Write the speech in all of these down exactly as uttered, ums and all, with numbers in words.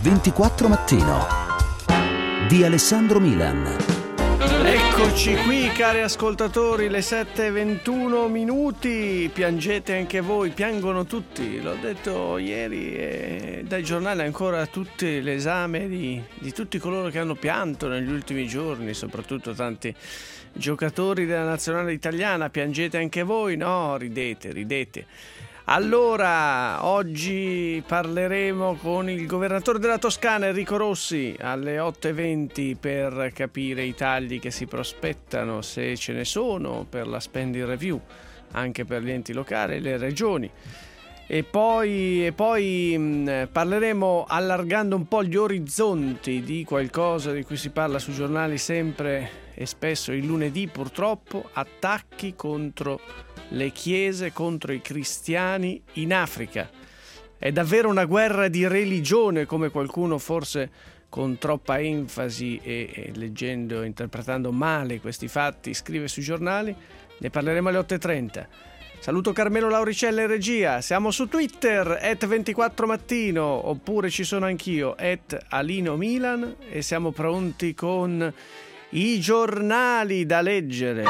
ventiquattro Mattino di Alessandro Milan. Eccoci qui, cari ascoltatori, le sette e ventuno minuti. Piangete anche voi, piangono tutti, l'ho detto ieri, e dai giornali ancora tutti l'esame di, di tutti coloro che hanno pianto negli ultimi giorni, soprattutto tanti giocatori della nazionale italiana. Piangete anche voi? No, ridete, ridete. Allora, oggi parleremo con il governatore della Toscana, Enrico Rossi, alle otto e venti per capire i tagli che si prospettano, se ce ne sono, per la spending review, anche per gli enti locali e le regioni. E poi, e poi mh, parleremo allargando un po' gli orizzonti di qualcosa di cui si parla sui giornali sempre e spesso il lunedì, purtroppo, attacchi contro le chiese, contro i cristiani in Africa. È davvero una guerra di religione, come qualcuno forse con troppa enfasi e, e leggendo, interpretando male questi fatti scrive sui giornali. Ne parleremo alle otto e trenta. Saluto Carmelo Lauricella in regia. Siamo su Twitter at ventiquattro mattino, oppure ci sono anch'io at Alino Milan, e siamo pronti con i giornali da leggere.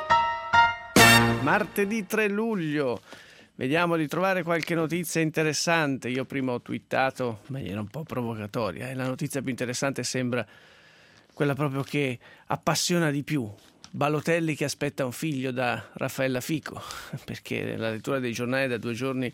Martedì tre luglio, vediamo di trovare qualche notizia interessante. Io prima ho twittato, ma era un po' provocatoria, e la notizia più interessante sembra quella proprio che appassiona di più. Balotelli che aspetta un figlio da Raffaella Fico, perché la lettura dei giornali da due giorni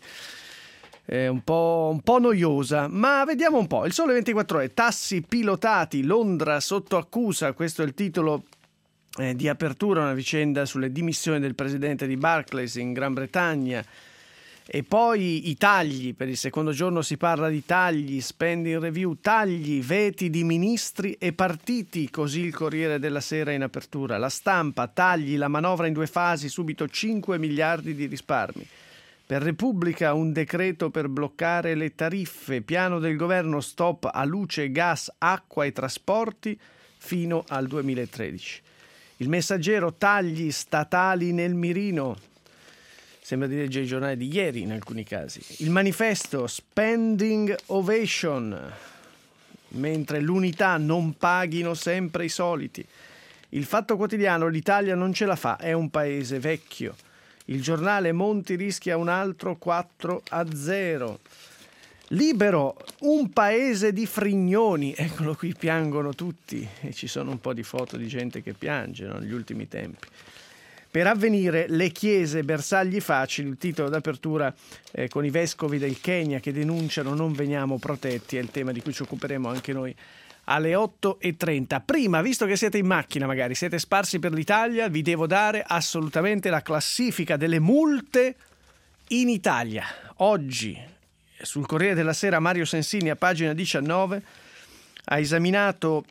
è un po', un po' noiosa, ma vediamo un po'. Il Sole ventiquattro Ore, tassi pilotati, Londra sotto accusa, questo è il titolo Eh, di apertura, una vicenda sulle dimissioni del presidente di Barclays in Gran Bretagna. E poi i tagli, per il secondo giorno si parla di tagli, spending review, tagli, veti di ministri e partiti, così il Corriere della Sera in apertura. La Stampa, tagli, la manovra in due fasi, subito cinque miliardi di risparmi. Per Repubblica un decreto per bloccare le tariffe, piano del governo, stop a luce, gas, acqua e trasporti fino al duemilatredici. Il Messaggero, tagli statali nel mirino. Sembra di leggere i giornali di ieri in alcuni casi. Il Manifesto, spending ovation. Mentre l'Unità, non paghino sempre i soliti. Il Fatto Quotidiano, l'Italia non ce la fa, è un paese vecchio. Il Giornale, Monti rischia un altro quattro a zero. Libero, un paese di frignoni, eccolo qui, piangono tutti, e ci sono un po' di foto di gente che piange, no, negli ultimi tempi. Per Avvenire, le chiese bersagli facili, il titolo d'apertura eh, con i vescovi del Kenya che denunciano non veniamo protetti, è il tema di cui ci occuperemo anche noi alle otto e trenta. Prima, visto che siete in macchina, magari siete sparsi per l'Italia, vi devo dare assolutamente la classifica delle multe in Italia. Oggi sul Corriere della Sera Mario Sensini a pagina diciannove ha esaminato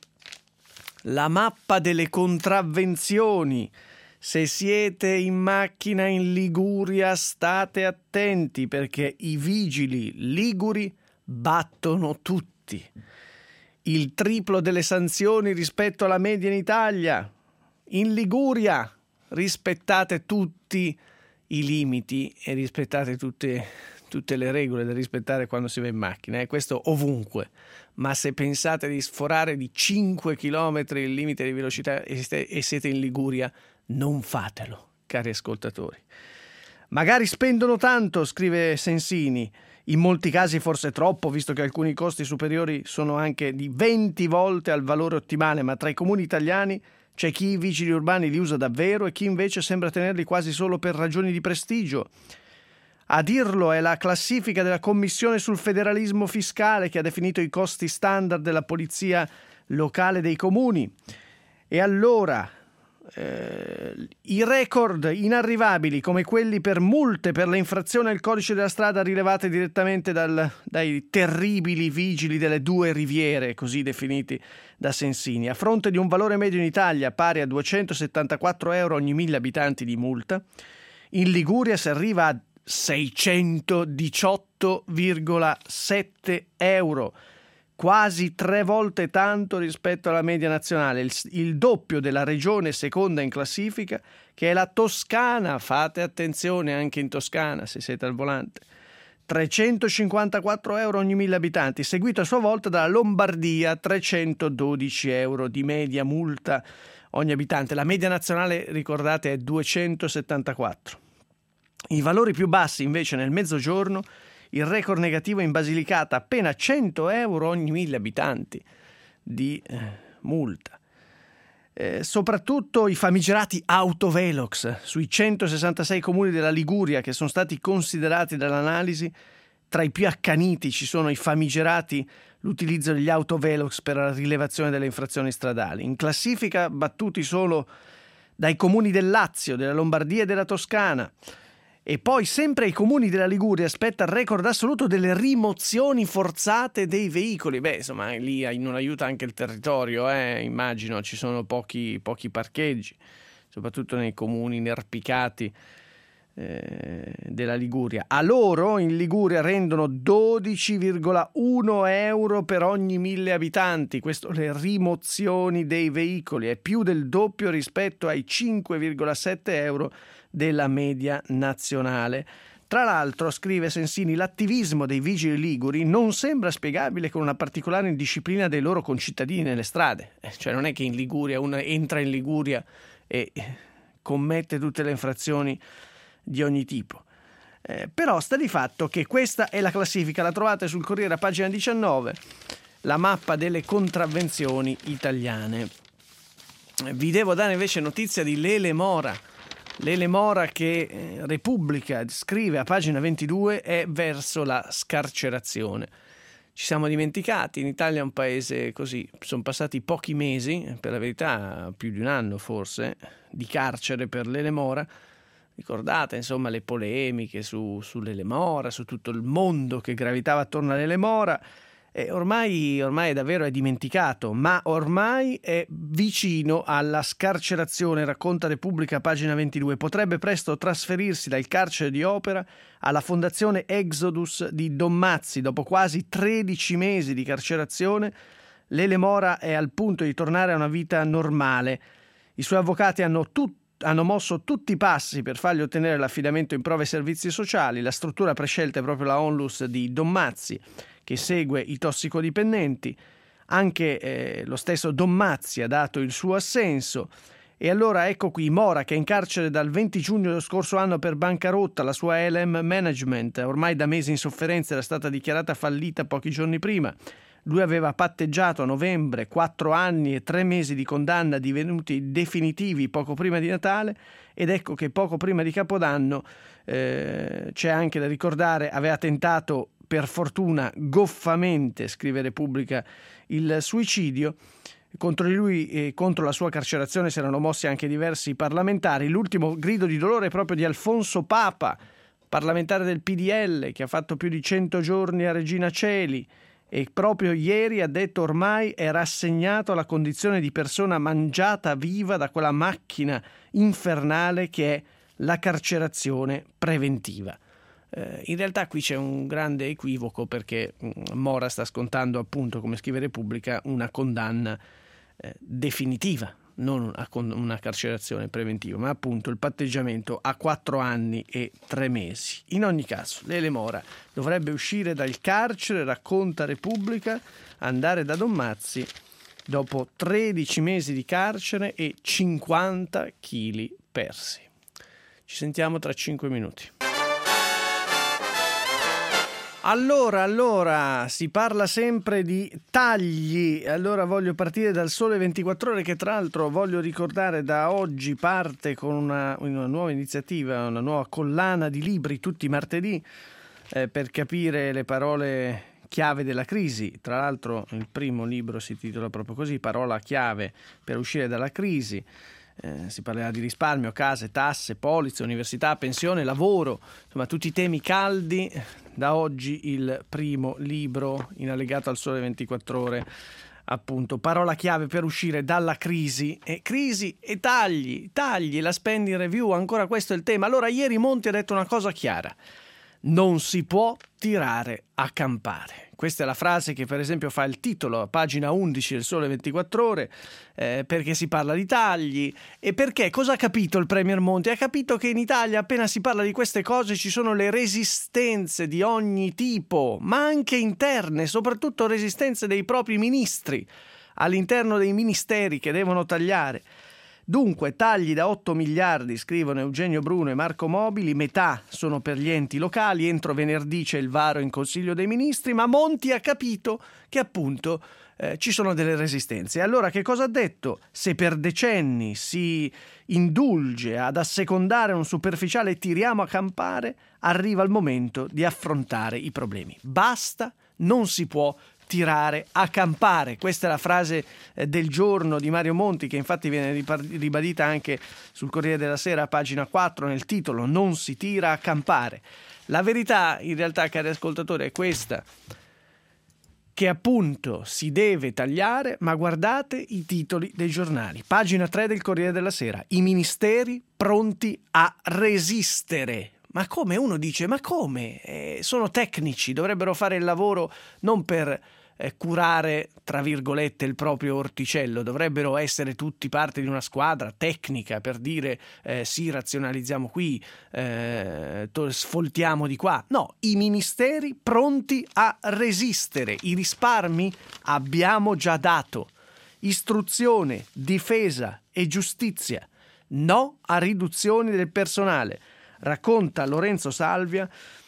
la mappa delle contravvenzioni. Se siete in macchina in Liguria state attenti, perché i vigili liguri battono tutti. Il triplo delle sanzioni rispetto alla media in Italia. In Liguria rispettate tutti i limiti e rispettate tutte tutte le regole da rispettare quando si va in macchina, e eh? Questo ovunque. Ma se pensate di sforare di cinque chilometri il limite di velocità e siete in Liguria, non fatelo, cari ascoltatori. Magari spendono tanto, scrive Sensini, in molti casi forse troppo, visto che alcuni costi superiori sono anche di venti volte al valore ottimale, ma tra i comuni italiani c'è chi i vigili urbani li usa davvero e chi invece sembra tenerli quasi solo per ragioni di prestigio. A dirlo è la classifica della Commissione sul federalismo fiscale, che ha definito i costi standard della polizia locale dei comuni. E allora eh, i record inarrivabili, come quelli per multe per le infrazioni al codice della strada rilevate direttamente dal, dai terribili vigili delle due riviere, così definiti da Sensini, a fronte di un valore medio in Italia pari a duecentosettantaquattro euro ogni mille abitanti di multa, in Liguria si arriva a seicentodiciotto virgola sette euro, quasi tre volte tanto rispetto alla media nazionale, il, il doppio della regione seconda in classifica, che è la Toscana. Fate attenzione anche in Toscana se siete al volante. trecentocinquantaquattro euro ogni mille abitanti, seguito a sua volta dalla Lombardia, trecentododici euro di media multa ogni abitante. La media nazionale, ricordate, è duecentosettantaquattro. I valori più bassi invece nel Mezzogiorno, il record negativo in Basilicata, appena cento euro ogni mille abitanti di eh, multa. Eh, soprattutto i famigerati autovelox sui centosessantasei comuni della Liguria che sono stati considerati dall'analisi. Tra i più accaniti ci sono i famigerati l'utilizzo degli autovelox per la rilevazione delle infrazioni stradali, in classifica battuti solo dai comuni del Lazio, della Lombardia e della Toscana. E poi sempre ai comuni della Liguria aspetta il record assoluto delle rimozioni forzate dei veicoli. Beh, insomma, lì non aiuta anche il territorio, eh? Immagino, ci sono pochi, pochi parcheggi, soprattutto nei comuni inerpicati eh, della Liguria. A loro in Liguria rendono dodici virgola uno euro per ogni mille abitanti. Questo le rimozioni dei veicoli, è più del doppio rispetto ai cinque virgola sette euro della media nazionale. Tra l'altro, scrive Sensini, l'attivismo dei vigili liguri non sembra spiegabile con una particolare indisciplina dei loro concittadini nelle strade. Cioè non è che in Liguria uno entra in Liguria e commette tutte le infrazioni di ogni tipo. Eh, però sta di fatto che questa è la classifica, la trovate sul Corriere a pagina diciannove, la mappa delle contravvenzioni italiane. Vi devo dare invece notizia di Lele Mora. Lele Mora che eh, Repubblica scrive a pagina ventidue è verso la scarcerazione. Ci siamo dimenticati, in Italia è un paese così, sono passati pochi mesi, per la verità più di un anno forse, di carcere per Lele Mora. Ricordate insomma le polemiche su, su Lele Mora, su tutto il mondo che gravitava attorno a Lele Mora. E ormai, ormai davvero è dimenticato, ma ormai è vicino alla scarcerazione, racconta Repubblica, pagina ventidue. Potrebbe presto trasferirsi dal carcere di Opera alla fondazione Exodus di Dommazzi. Dopo quasi tredici mesi di carcerazione, Lele Mora è al punto di tornare a una vita normale. I suoi avvocati hanno tutti hanno mosso tutti i passi per fargli ottenere l'affidamento in prove e servizi sociali. La struttura prescelta è proprio la Onlus di Dommazzi, che segue i tossicodipendenti. Anche eh, lo stesso Dommazzi ha dato il suo assenso. E allora ecco qui Mora, che è in carcere dal venti giugno dello scorso anno per bancarotta. La sua L M Management, ormai da mesi in sofferenza, era stata dichiarata fallita pochi giorni prima. Lui aveva patteggiato a novembre quattro anni e tre mesi di condanna divenuti definitivi poco prima di Natale, ed ecco che poco prima di Capodanno, eh, c'è anche da ricordare, aveva tentato per fortuna goffamente, scrive Repubblica, il suicidio. Contro di lui e contro la sua carcerazione si erano mossi anche diversi parlamentari. L'ultimo grido di dolore è proprio di Alfonso Papa, parlamentare del P D L, che ha fatto più di cento giorni a Regina Coeli, e proprio ieri ha detto ormai è rassegnato alla condizione di persona mangiata viva da quella macchina infernale che è la carcerazione preventiva. Eh, in realtà qui c'è un grande equivoco, perché Mora sta scontando, appunto, come scrive Repubblica, una condanna eh, definitiva, non una, una carcerazione preventiva, ma appunto il patteggiamento a quattro anni e tre mesi. In ogni caso, Lele Mora dovrebbe uscire dal carcere, racconta Repubblica, andare da Dommazzi dopo tredici mesi di carcere e cinquanta chili persi. Ci sentiamo tra cinque minuti. Allora, allora, si parla sempre di tagli. Allora voglio partire dal Sole ventiquattro Ore, che tra l'altro voglio ricordare da oggi parte con una, una nuova iniziativa, una nuova collana di libri tutti i martedì eh, per capire le parole chiave della crisi. Tra l'altro il primo libro si intitola proprio così, Parola chiave per uscire dalla crisi. Eh, si parlerà di risparmio, case, tasse, polizze, università, pensione, lavoro, insomma tutti i temi caldi. Da oggi il primo libro in allegato al Sole ventiquattro Ore, appunto, Parola chiave per uscire dalla crisi. E crisi e tagli, tagli, la spending review, ancora questo è il tema. Allora ieri Monti ha detto una cosa chiara: non si può tirare a campare. Questa è la frase che per esempio fa il titolo a pagina undici del Sole ventiquattro Ore, eh, perché si parla di tagli e perché cosa ha capito il Premier Monti? Ha capito che in Italia appena si parla di queste cose ci sono le resistenze di ogni tipo, ma anche interne, soprattutto resistenze dei propri ministri all'interno dei ministeri che devono tagliare. Dunque, tagli da otto miliardi, scrivono Eugenio Bruno e Marco Mobili, metà sono per gli enti locali, entro venerdì c'è il varo in Consiglio dei Ministri, ma Monti ha capito che appunto eh, ci sono delle resistenze. E allora che cosa ha detto? Se per decenni si indulge ad assecondare un superficiale tiriamo a campare, arriva il momento di affrontare i problemi. Basta, non si può tirare a campare. Questa è la frase eh, del giorno di Mario Monti, che infatti viene ribadita anche sul Corriere della Sera, pagina quattro, nel titolo non si tira a campare. La verità in realtà, cari ascoltatori, è questa, che appunto si deve tagliare, ma guardate i titoli dei giornali. Pagina tre del Corriere della Sera, i ministeri pronti a resistere. Ma come? Uno dice, ma come? Eh, sono tecnici, dovrebbero fare il lavoro non per eh, curare, tra virgolette, il proprio orticello, dovrebbero essere tutti parte di una squadra tecnica per dire eh, sì, razionalizziamo qui, eh, sfoltiamo di qua. No, i ministeri pronti a resistere, i risparmi abbiamo già dato. Istruzione, difesa e giustizia, no a riduzioni del personale. Racconta Lorenzo Salvia,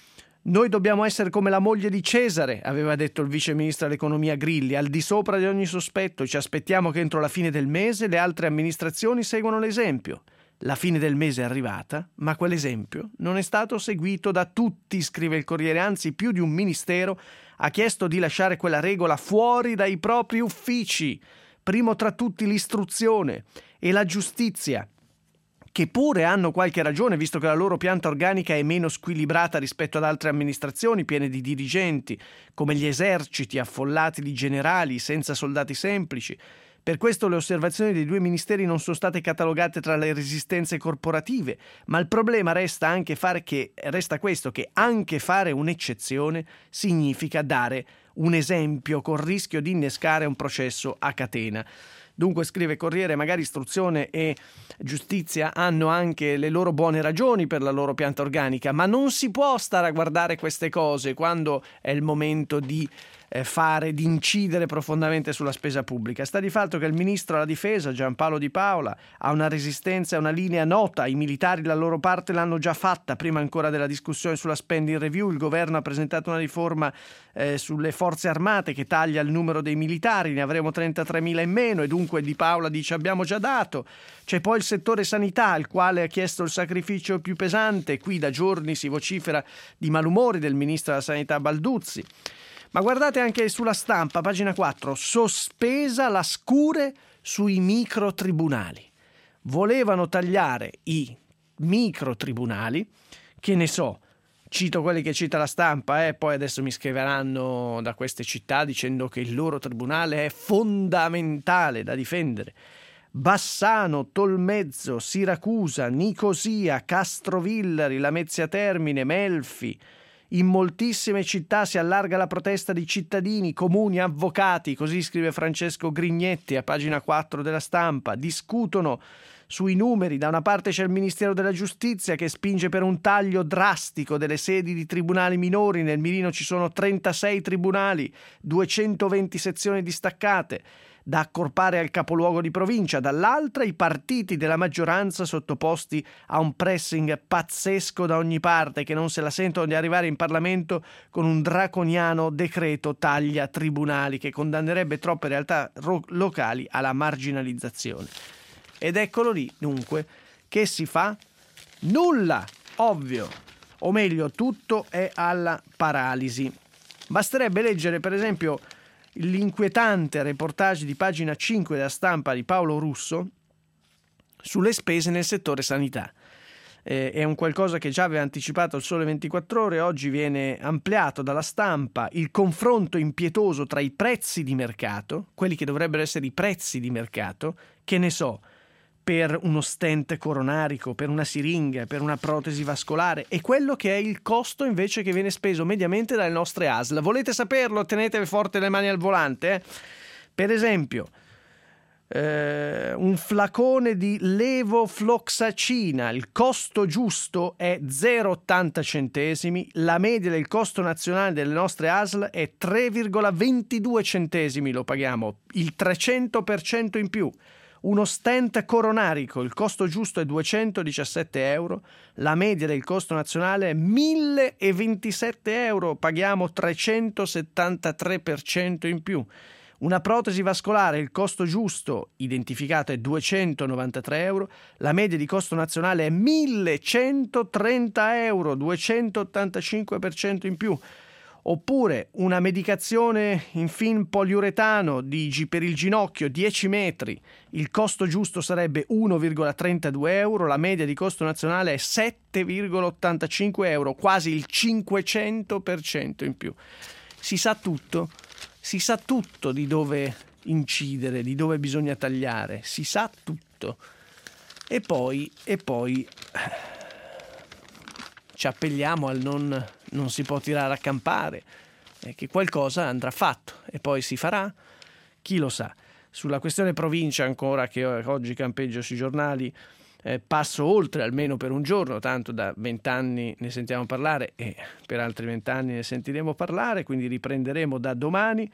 noi dobbiamo essere come la moglie di Cesare, aveva detto il vice ministro dell'economia Grilli, al di sopra di ogni sospetto, ci aspettiamo che entro la fine del mese le altre amministrazioni seguano l'esempio. La fine del mese è arrivata, ma quell'esempio non è stato seguito da tutti, scrive il Corriere, anzi più di un ministero ha chiesto di lasciare quella regola fuori dai propri uffici, primo tra tutti l'istruzione e la giustizia, che pure hanno qualche ragione, visto che la loro pianta organica è meno squilibrata rispetto ad altre amministrazioni piene di dirigenti, come gli eserciti affollati di generali senza soldati semplici. Per questo le osservazioni dei due ministeri non sono state catalogate tra le resistenze corporative, ma il problema resta anche fare che resta questo, che anche fare un'eccezione significa dare un esempio col rischio di innescare un processo a catena. Dunque, scrive Corriere, magari istruzione e giustizia hanno anche le loro buone ragioni per la loro pianta organica, ma non si può stare a guardare queste cose quando è il momento di eh, fare, di incidere profondamente sulla spesa pubblica. Sta di fatto che il ministro della difesa, Giampaolo Di Paola, ha una resistenza e una linea nota. I militari la loro parte l'hanno già fatta, prima ancora della discussione sulla spending review. Il governo ha presentato una riforma eh, sulle forze armate che taglia il numero dei militari, ne avremo trentatremila in meno e dunque Di Paola dice abbiamo già dato. C'è poi il settore sanità, al quale ha chiesto il sacrificio più pesante. Qui da giorni si vocifera di malumori del ministro della sanità Balduzzi. Ma guardate anche sulla Stampa, pagina quattro, sospesa la scure sui microtribunali. Volevano tagliare i microtribunali, che ne so, cito quelli che cita la Stampa, e eh, poi adesso mi scriveranno da queste città dicendo che il loro tribunale è fondamentale da difendere. Bassano, Tolmezzo, Siracusa, Nicosia, Castrovillari, Lamezia Termine, Melfi. In moltissime città si allarga la protesta di cittadini, comuni, avvocati, così scrive Francesco Grignetti a pagina quattro della Stampa. Discutono sui numeri. Da una parte c'è il Ministero della Giustizia che spinge per un taglio drastico delle sedi di tribunali minori. Nel mirino ci sono trentasei tribunali, duecentoventi sezioni distaccate da accorpare al capoluogo di provincia. Dall'altra i partiti della maggioranza sottoposti a un pressing pazzesco da ogni parte, che non se la sentono di arrivare in Parlamento con un draconiano decreto taglia tribunali che condannerebbe troppe realtà ro- locali alla marginalizzazione. Ed eccolo lì, dunque, che si fa? Nulla, ovvio, o meglio, tutto è alla paralisi. Basterebbe leggere, per esempio, l'inquietante reportage di pagina cinque della Stampa di Paolo Russo sulle spese nel settore sanità. Eh, è un qualcosa che già aveva anticipato il Sole ventiquattro Ore, oggi viene ampliato dalla Stampa. Il confronto impietoso tra i prezzi di mercato, quelli che dovrebbero essere i prezzi di mercato, che ne so, per uno stent coronarico, per una siringa, per una protesi vascolare, e quello che è il costo invece che viene speso mediamente dalle nostre A S L. Volete saperlo? Tenetevi forte le mani al volante. Eh? Per esempio, eh, un flacone di levofloxacina, il costo giusto è zero virgola ottanta centesimi, la media del costo nazionale delle nostre A S L è tre virgola ventidue centesimi, lo paghiamo, il trecento per cento in più. Uno stent coronarico, il costo giusto è duecentodiciassette euro, la media del costo nazionale è milleventisette euro, paghiamo trecentosettantatré per cento in più. Una protesi vascolare, il costo giusto identificato è duecentonovantatré euro, la media di costo nazionale è millecentotrenta euro, duecentottantacinque per cento in più. Oppure una medicazione in film poliuretano di, per il ginocchio dieci metri, il costo giusto sarebbe uno virgola trentadue euro, la media di costo nazionale è sette virgola ottantacinque euro, quasi il cinquecento per cento in più. Si sa tutto, si sa tutto di dove incidere, di dove bisogna tagliare, si sa tutto. E poi, e poi ci appelliamo al non... non si può tirare a campare, eh, che qualcosa andrà fatto e poi si farà, chi lo sa. Sulla questione provincia ancora, che oggi campeggia sui giornali, eh, passo oltre almeno per un giorno, tanto da vent'anni ne sentiamo parlare e per altri vent'anni ne sentiremo parlare, quindi riprenderemo da domani.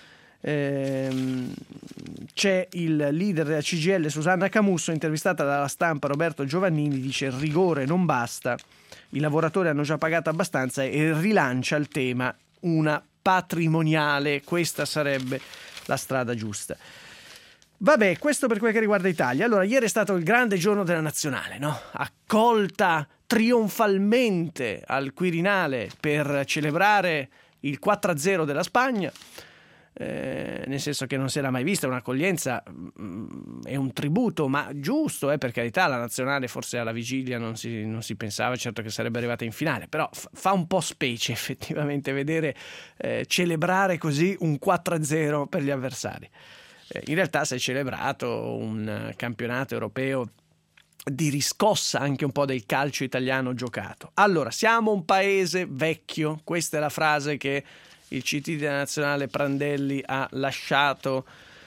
Ehm, c'è il leader della C G I L Susanna Camusso, intervistata dalla Stampa Roberto Giovannini, dice il rigore non basta, i lavoratori hanno già pagato abbastanza, e rilancia il tema una patrimoniale, questa sarebbe la strada giusta. Vabbè, questo per quel che riguarda Italia. Allora, ieri è stato il grande giorno della nazionale, no? Accolta trionfalmente al Quirinale per celebrare il quattro a zero della Spagna. Eh, nel senso che non si era mai vista un'accoglienza, mh, è un tributo, ma giusto, eh, per carità. La nazionale forse alla vigilia non si, non si pensava certo che sarebbe arrivata in finale, però f- fa un po' specie effettivamente vedere eh, celebrare così un quattro a zero per gli avversari. Eh, in realtà si è celebrato un campionato europeo di riscossa anche un po' del calcio italiano giocato. Allora, siamo un paese vecchio, questa è la frase che il C T della nazionale Prandelli ha lasciato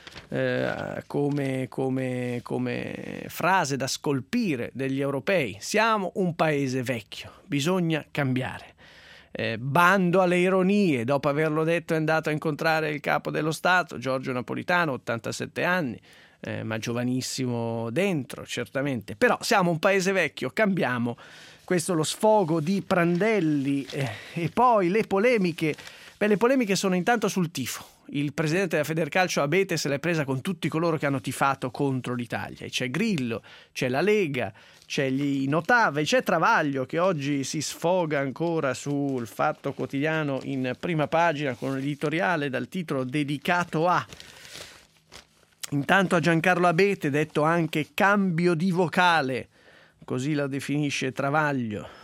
eh, come, come, come frase da scolpire degli europei. Siamo un paese vecchio, bisogna cambiare. Eh, bando alle ironie, dopo averlo detto è andato a incontrare il capo dello Stato, Giorgio Napolitano, ottantasette anni, eh, ma giovanissimo dentro, certamente. Però siamo un paese vecchio, cambiamo. Questo è lo sfogo di Prandelli. Eh, e poi le polemiche. Beh, le polemiche sono intanto sul tifo. Il presidente della Federcalcio Abete se l'è presa con tutti coloro che hanno tifato contro l'Italia. C'è Grillo, c'è la Lega, c'è gli Notave, c'è Travaglio che oggi si sfoga ancora sul Fatto Quotidiano in prima pagina con un editoriale dal titolo dedicato a. Intanto a Giancarlo Abete, detto anche cambio di vocale, così la definisce Travaglio.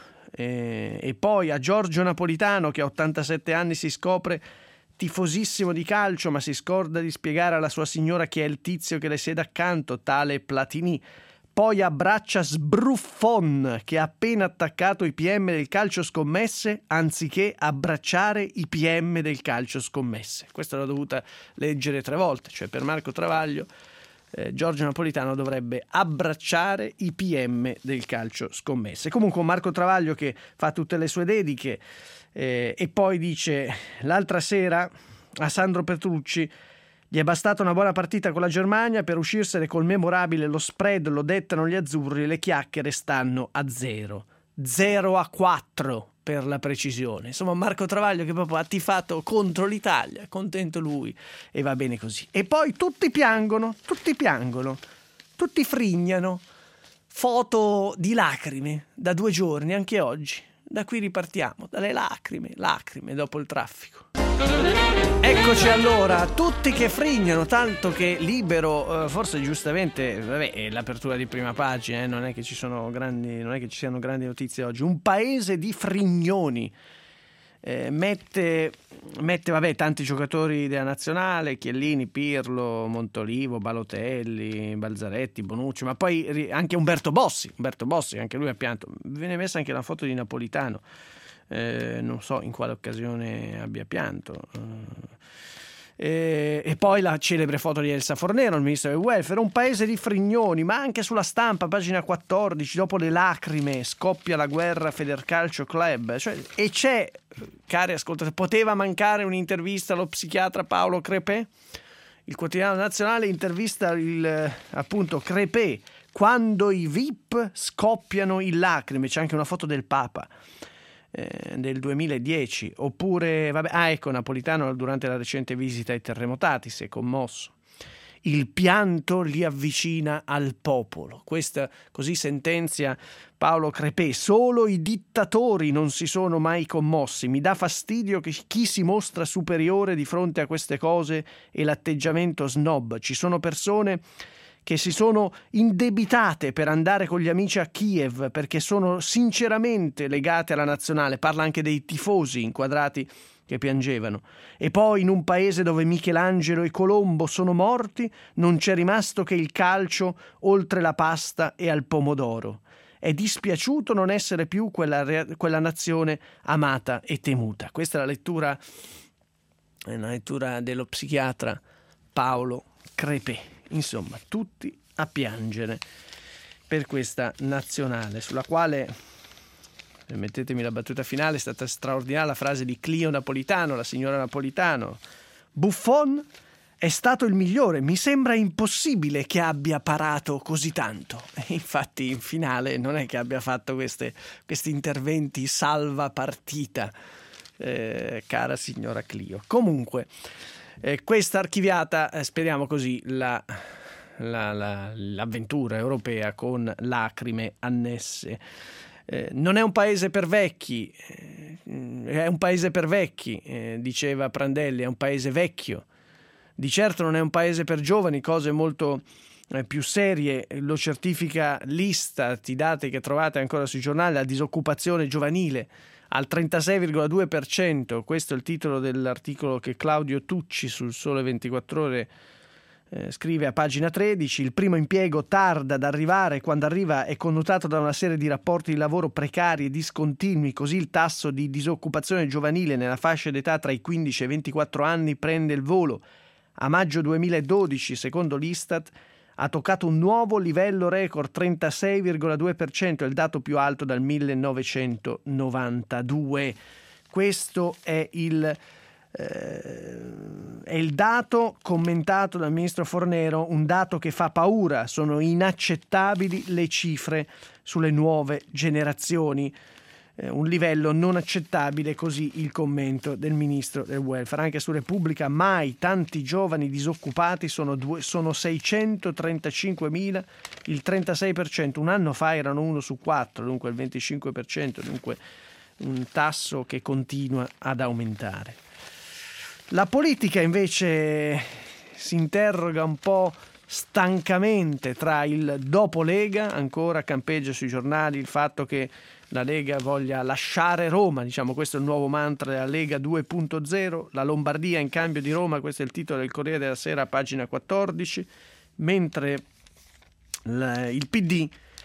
E poi a Giorgio Napolitano che a ottantasette anni si scopre tifosissimo di calcio, ma si scorda di spiegare alla sua signora chi è il tizio che le siede accanto, tale Platini. Poi abbraccia Sbruffon che ha appena attaccato i P M del calcio scommesse anziché abbracciare i P M del calcio scommesse. Questa l'ho dovuta leggere tre volte, cioè per Marco Travaglio Eh, Giorgio Napolitano dovrebbe abbracciare i P M del calcio scommesse. Comunque Marco Travaglio che fa tutte le sue dediche eh, e poi dice l'altra sera a Sandro Petrucci gli è bastata una buona partita con la Germania per uscirsene col memorabile lo spread lo dettano gli azzurri, le chiacchiere stanno a zero zero a quattro per la precisione. Insomma, Marco Travaglio che proprio ha tifato contro l'Italia, contento lui, e va bene così. E poi tutti piangono, tutti piangono, tutti frignano, foto di lacrime da due giorni, anche oggi. Da qui ripartiamo, dalle lacrime, lacrime dopo il traffico. Eccoci allora, tutti che frignano, tanto che Libero, eh, forse giustamente, vabbè, è l'apertura di prima pagina, eh, non è che ci sono grandi, non è che ci siano grandi notizie oggi. Un paese di frignoni. eh, mette, mette vabbè, tanti giocatori della nazionale, Chiellini, Pirlo, Montolivo, Balotelli, Balzaretti, Bonucci, ma poi anche Umberto Bossi, Umberto Bossi, anche lui ha pianto. Viene messa anche la foto di Napolitano, eh, non so in quale occasione abbia pianto. E, e poi la celebre foto di Elsa Fornero, il ministro del welfare. Un paese di frignoni, ma anche sulla stampa, pagina quattordici, dopo le lacrime scoppia la guerra Federcalcio Club, cioè, e c'è, cari ascoltatori, poteva mancare un'intervista allo psichiatra Paolo Crepè? Il quotidiano nazionale intervista il, appunto, Crepè quando i V I P scoppiano in lacrime, c'è anche una foto del Papa Eh, del duemiladieci. Oppure vabbè, ah ecco, Napolitano durante la recente visita ai terremotati si è commosso. Il pianto li avvicina al popolo. Questa così sentenzia Paolo Crepè. Solo i dittatori non si sono mai commossi. Mi dà fastidio che chi si mostra superiore di fronte a queste cose e l'atteggiamento snob. Ci sono persone che si sono indebitate per andare con gli amici a Kiev perché sono sinceramente legate alla nazionale. Parla anche dei tifosi inquadrati che piangevano. E poi in un paese dove Michelangelo e Colombo sono morti non c'è rimasto che il calcio oltre la pasta e al pomodoro. È dispiaciuto non essere più quella, quella nazione amata e temuta. Questa è la lettura, è una lettura dello psichiatra Paolo Crepè. Insomma, tutti a piangere per questa nazionale, sulla quale, permettetemi la battuta finale, è stata straordinaria la frase di Clio Napolitano, la signora Napolitano. Buffon è stato il migliore, mi sembra impossibile che abbia parato così tanto. E infatti in finale non è che abbia fatto queste, questi interventi salva partita, eh, cara signora Clio. Comunque, Eh, questa archiviata, eh, speriamo così, la, la, la, l'avventura europea con lacrime annesse. Eh, non è un paese per vecchi, eh, è un paese per vecchi, eh, diceva Prandelli, è un paese vecchio. Di certo non è un paese per giovani, cose molto eh, più serie, lo certifica l'Istat, i dati che trovate ancora sui giornali, la disoccupazione giovanile al trentasei virgola due per cento, questo è il titolo dell'articolo che Claudio Tucci sul Sole ventiquattro Ore eh, scrive a pagina tredici. Il primo impiego tarda ad arrivare, quando arriva è connotato da una serie di rapporti di lavoro precari e discontinui, così il tasso di disoccupazione giovanile nella fascia d'età tra i quindici e i ventiquattro anni prende il volo. A maggio duemiladodici, secondo l'Istat, ha toccato un nuovo livello record, trentasei virgola due per cento, è il dato più alto dal millenovecentonovantadue. Questo è il, eh, è il dato commentato dal ministro Fornero, un dato che fa paura, sono inaccettabili le cifre sulle nuove generazioni. Un livello non accettabile, così il commento del ministro del welfare. Anche su Repubblica, mai tanti giovani disoccupati, sono, due, sono seicentotrentacinquemila, il trentasei per cento, un anno fa erano uno su quattro, dunque il venticinque per cento, dunque un tasso che continua ad aumentare. La politica invece si interroga un po' stancamente tra il dopo Lega, ancora campeggia sui giornali il fatto che la Lega voglia lasciare Roma, diciamo questo è il nuovo mantra della Lega due punto zero, la Lombardia in cambio di Roma, questo è il titolo del Corriere della Sera, pagina quattordici, mentre il P D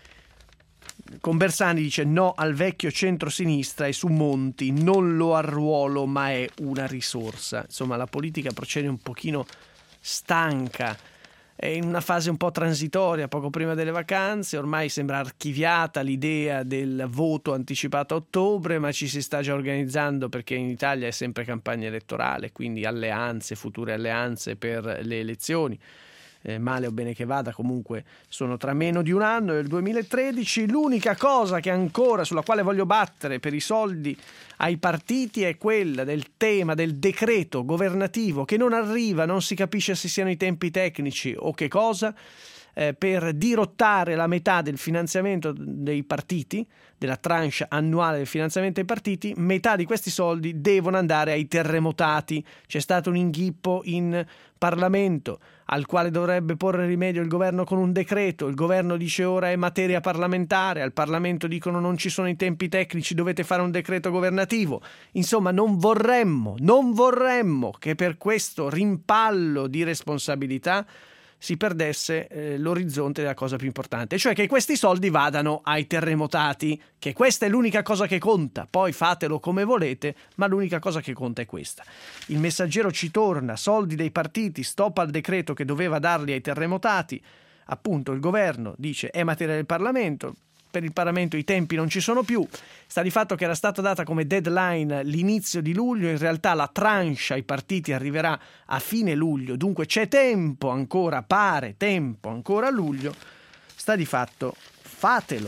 con Bersani dice no al vecchio centro-sinistra e su Monti non lo arruolo ma è una risorsa. Insomma, la politica procede un pochino stanca, è in una fase un po' transitoria, poco prima delle vacanze, ormai sembra archiviata l'idea del voto anticipato a ottobre, ma ci si sta già organizzando perché in Italia è sempre campagna elettorale, quindi alleanze, future alleanze per le elezioni. Eh, male o bene che vada, comunque sono tra meno di un anno, è il duemilatredici. L'unica cosa che ancora sulla quale voglio battere per i soldi ai partiti è quella del tema del decreto governativo che non arriva, non si capisce se siano i tempi tecnici o che cosa, eh, per dirottare la metà del finanziamento dei partiti, della tranche annuale del finanziamento ai partiti, metà di questi soldi devono andare ai terremotati. C'è stato un inghippo in Parlamento al quale dovrebbe porre rimedio il governo con un decreto. Il governo dice ora è materia parlamentare, al Parlamento dicono non ci sono i tempi tecnici, dovete fare un decreto governativo. Insomma, non vorremmo, non vorremmo che per questo rimpallo di responsabilità si perdesse eh, l'orizzonte della cosa più importante, cioè che questi soldi vadano ai terremotati, che questa è l'unica cosa che conta. Poi fatelo come volete, ma l'unica cosa che conta è questa. Il Messaggero ci torna: soldi dei partiti, stop al decreto che doveva darli ai terremotati. Appunto, il governo dice è materia del Parlamento. Per il Parlamento i tempi non ci sono più. Sta di fatto che era stata data come deadline l'inizio di luglio, in realtà la tranche ai partiti arriverà a fine luglio, dunque c'è tempo ancora, pare tempo ancora a luglio. Sta di fatto, fatelo.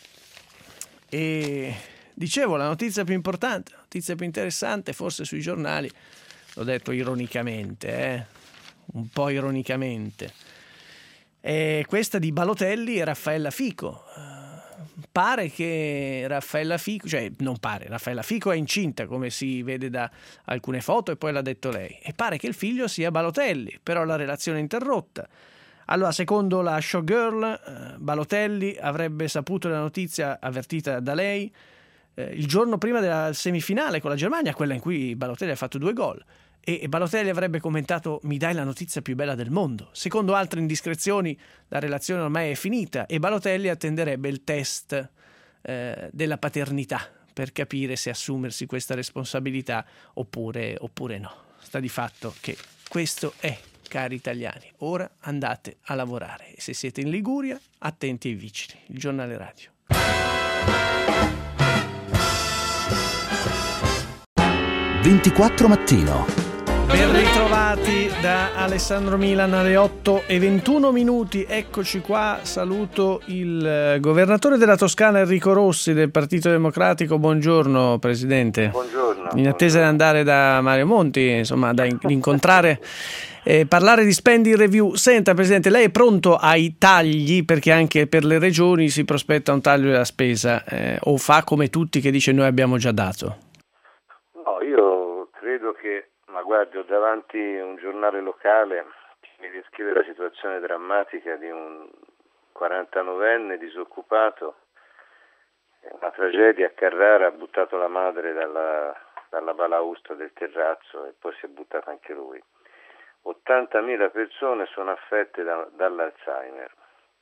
E dicevo, la notizia più importante, la notizia più interessante forse sui giornali, l'ho detto ironicamente, eh? un po' ironicamente, è questa di Balotelli e Raffaella Fico. Pare che Raffaella Fico, cioè non pare, Raffaella Fico è incinta, come si vede da alcune foto, e poi l'ha detto lei, e pare che il figlio sia Balotelli, però la relazione è interrotta. Allora, secondo la showgirl, Balotelli avrebbe saputo la notizia avvertita da lei eh, il giorno prima della semifinale con la Germania, quella in cui Balotelli ha fatto due gol, e Balotelli avrebbe commentato: mi dai la notizia più bella del mondo. Secondo altre indiscrezioni la relazione ormai è finita e Balotelli attenderebbe il test eh, della paternità per capire se assumersi questa responsabilità oppure, oppure no. Sta di fatto che questo è, cari italiani. Ora andate a lavorare e se siete in Liguria attenti ai vigili. Il giornale radio. ventiquattro Mattino. Ben ritrovati da Alessandro Milan alle otto e ventuno minuti, eccoci qua. Saluto il governatore della Toscana Enrico Rossi del Partito Democratico. Buongiorno Presidente. Buongiorno. In attesa di andare da Mario Monti, insomma, da incontrare e parlare di spending review. Senta Presidente, lei è pronto ai tagli, perché anche per le regioni si prospetta un taglio della spesa, eh, o fa come tutti che dice noi abbiamo già dato? No, io credo che, ma guardi, ho davanti un giornale locale che mi descrive la situazione drammatica di un quarantanovenne disoccupato, una tragedia. A Carrara ha buttato la madre dalla, dalla balaustra del terrazzo e poi si è buttato anche lui. ottantamila persone sono affette da, dall'Alzheimer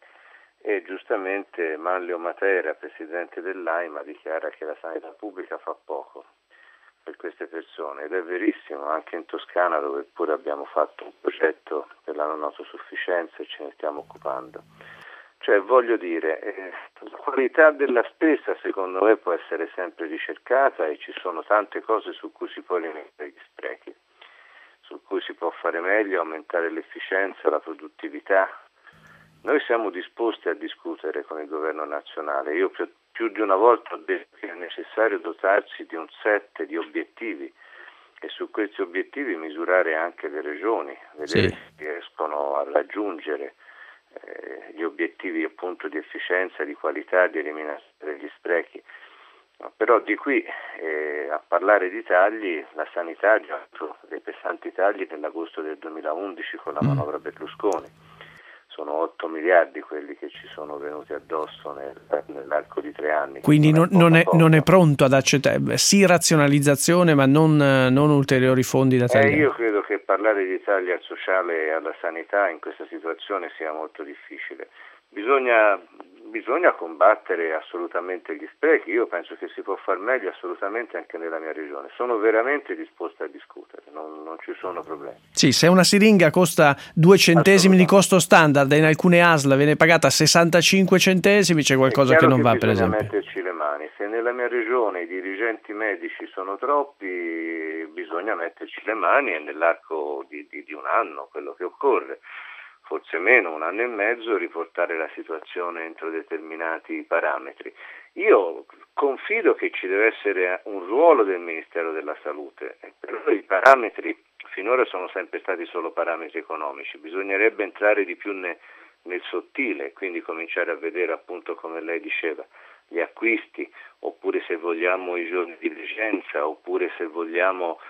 e giustamente Manlio Matera, presidente dell'AIMA, dichiara che la sanità pubblica fa poco per queste persone, ed è verissimo, anche in Toscana, dove pure abbiamo fatto un progetto per la non autosufficienza e ce ne stiamo occupando. Cioè, voglio dire, eh, la qualità della spesa secondo me può essere sempre ricercata e ci sono tante cose su cui si può eliminare gli sprechi, su cui si può fare meglio, aumentare l'efficienza, la produttività. Noi siamo disposti a discutere con il governo nazionale. Io più, più di una volta ho detto che è necessario dotarsi di un set di obiettivi e su questi obiettivi misurare anche le regioni, vedere sì. se riescono a raggiungere eh, gli obiettivi appunto di efficienza, di qualità, di eliminazione degli sprechi. No, però di qui eh, a parlare di tagli, la sanità ha già fatto dei pesanti tagli nell'agosto del duemilaundici con la manovra Berlusconi. Sono otto miliardi quelli che ci sono venuti addosso nel, nell'arco di tre anni. Quindi non, non, è, non è pronto ad accettare, sì, razionalizzazione, ma non, non ulteriori fondi da tagliare. Eh, io credo che parlare di tagli al sociale e alla sanità in questa situazione sia molto difficile. Bisogna, bisogna combattere assolutamente gli sprechi. Io penso che si può far meglio assolutamente anche nella mia regione. Sono veramente disposto a discutere, non, non ci sono problemi. Sì, se una siringa costa due centesimi di costo standard e in alcune A S L viene pagata sessantacinque centesimi, c'è qualcosa che non che va, per esempio. Bisogna metterci le mani. Se nella mia regione i dirigenti medici sono troppi, bisogna metterci le mani e nell'arco di, di, di un anno, quello che occorre, forse meno, un anno e mezzo, riportare la situazione entro determinati parametri. Io confido che ci deve essere un ruolo del Ministero della Salute, però i parametri finora sono sempre stati solo parametri economici, bisognerebbe entrare di più ne, nel sottile, quindi cominciare a vedere, appunto, come lei diceva, gli acquisti, oppure se vogliamo i giorni di degenza, oppure se vogliamo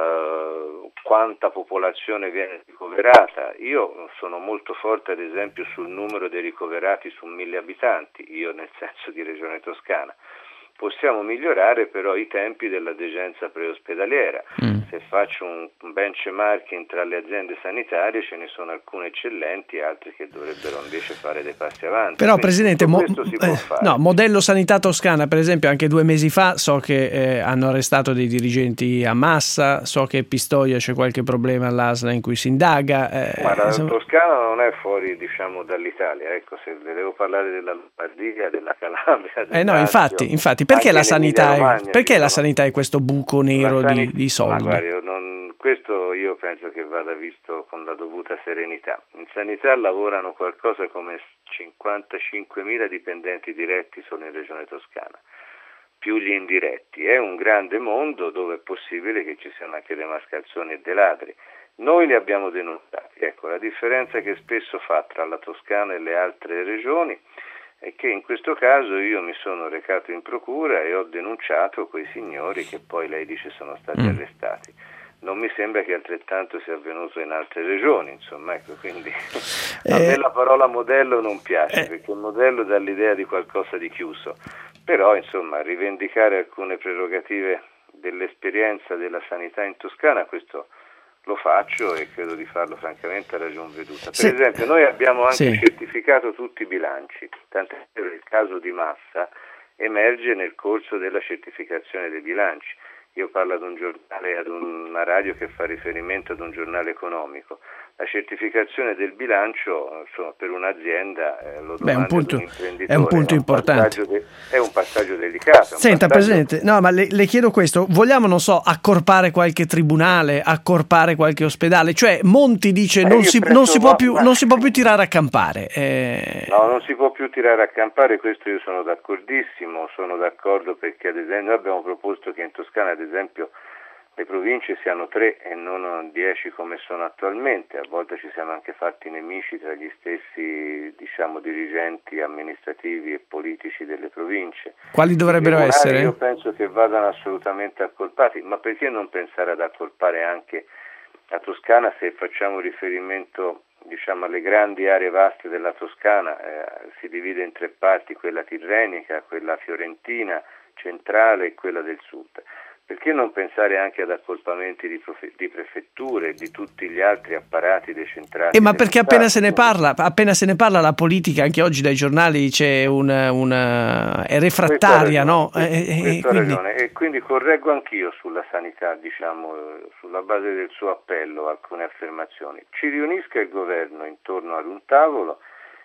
uh, quanta popolazione viene ricoverata. Io sono molto forte ad esempio sul numero dei ricoverati su mille abitanti, io nel senso di Regione Toscana. Possiamo migliorare però i tempi della degenza preospedaliera. Mm. Se faccio un benchmarking tra le aziende sanitarie, ce ne sono alcune eccellenti e altre che dovrebbero invece fare dei passi avanti. Però, quindi Presidente, mo- si può fare. No, modello sanità toscana, per esempio, anche due mesi fa so che eh, hanno arrestato dei dirigenti a Massa, so che a Pistoia c'è qualche problema all'A S L A in cui si indaga. Eh, Ma la insomma... Toscana non è fuori, diciamo, dall'Italia, ecco, se devo parlare della Lombardia, della Calabria, eh no, infatti, infatti perché la sanità è, perché la sanità è questo buco nero sanit- di, di soldi? Ma guarda, non, questo io penso che vada visto con la dovuta serenità. In sanità lavorano qualcosa come cinquantacinquemila dipendenti diretti solo in Regione Toscana, più gli indiretti. È un grande mondo dove è possibile che ci siano anche dei mascalzoni e dei ladri. Noi li abbiamo denunciati. Ecco, la differenza che spesso fa tra la Toscana e le altre regioni è che in questo caso io mi sono recato in procura e ho denunciato quei signori che poi lei dice sono stati mm. arrestati. Non mi sembra che altrettanto sia avvenuto in altre regioni, insomma, ecco, quindi eh, a me la parola modello non piace, eh, perché il modello dà l'idea di qualcosa di chiuso, però insomma rivendicare alcune prerogative dell'esperienza della sanità in Toscana, questo lo faccio e credo di farlo francamente a ragion veduta. Per sì. esempio noi abbiamo anche sì. certificato tutti i bilanci, tant'è che il caso di Massa emerge nel corso della certificazione dei bilanci. Io parlo ad un giornale, ad una radio che fa riferimento ad un giornale economico. La certificazione del bilancio, insomma, per un'azienda eh, lo Beh, un punto, ad un imprenditore, è un punto è importante. Un de- è un passaggio delicato. Senta, passaggio... Presidente, no, ma le, le chiedo questo: vogliamo, non so, accorpare qualche tribunale, accorpare qualche ospedale? Cioè, Monti dice eh, non, si, non, si può più, non si può più tirare a campare. Eh... No, non si può più tirare a campare, questo io sono d'accordissimo, sono d'accordo perché ad esempio noi abbiamo proposto che in Toscana, ad esempio, le province siano tre e non dieci come sono attualmente. A volte ci siamo anche fatti nemici tra gli stessi, diciamo, dirigenti amministrativi e politici delle province. Quali dovrebbero essere? Io penso che vadano assolutamente accorpati, ma perché non pensare ad accorpare anche la Toscana se facciamo riferimento, diciamo, alle grandi aree vaste della Toscana? Eh, si divide in tre parti, quella tirrenica, quella fiorentina, centrale e quella del sud. Perché non pensare anche ad accorpamenti di, profe- di prefetture e di tutti gli altri apparati decentrati? Eh, ma perché appena se ne parla, appena se ne parla la politica, anche oggi dai giornali c'è una, una è refrattaria, no? E eh, quindi... e quindi correggo anch'io sulla sanità, diciamo, sulla base del suo appello, alcune affermazioni. Ci riunisca il governo intorno ad un tavolo,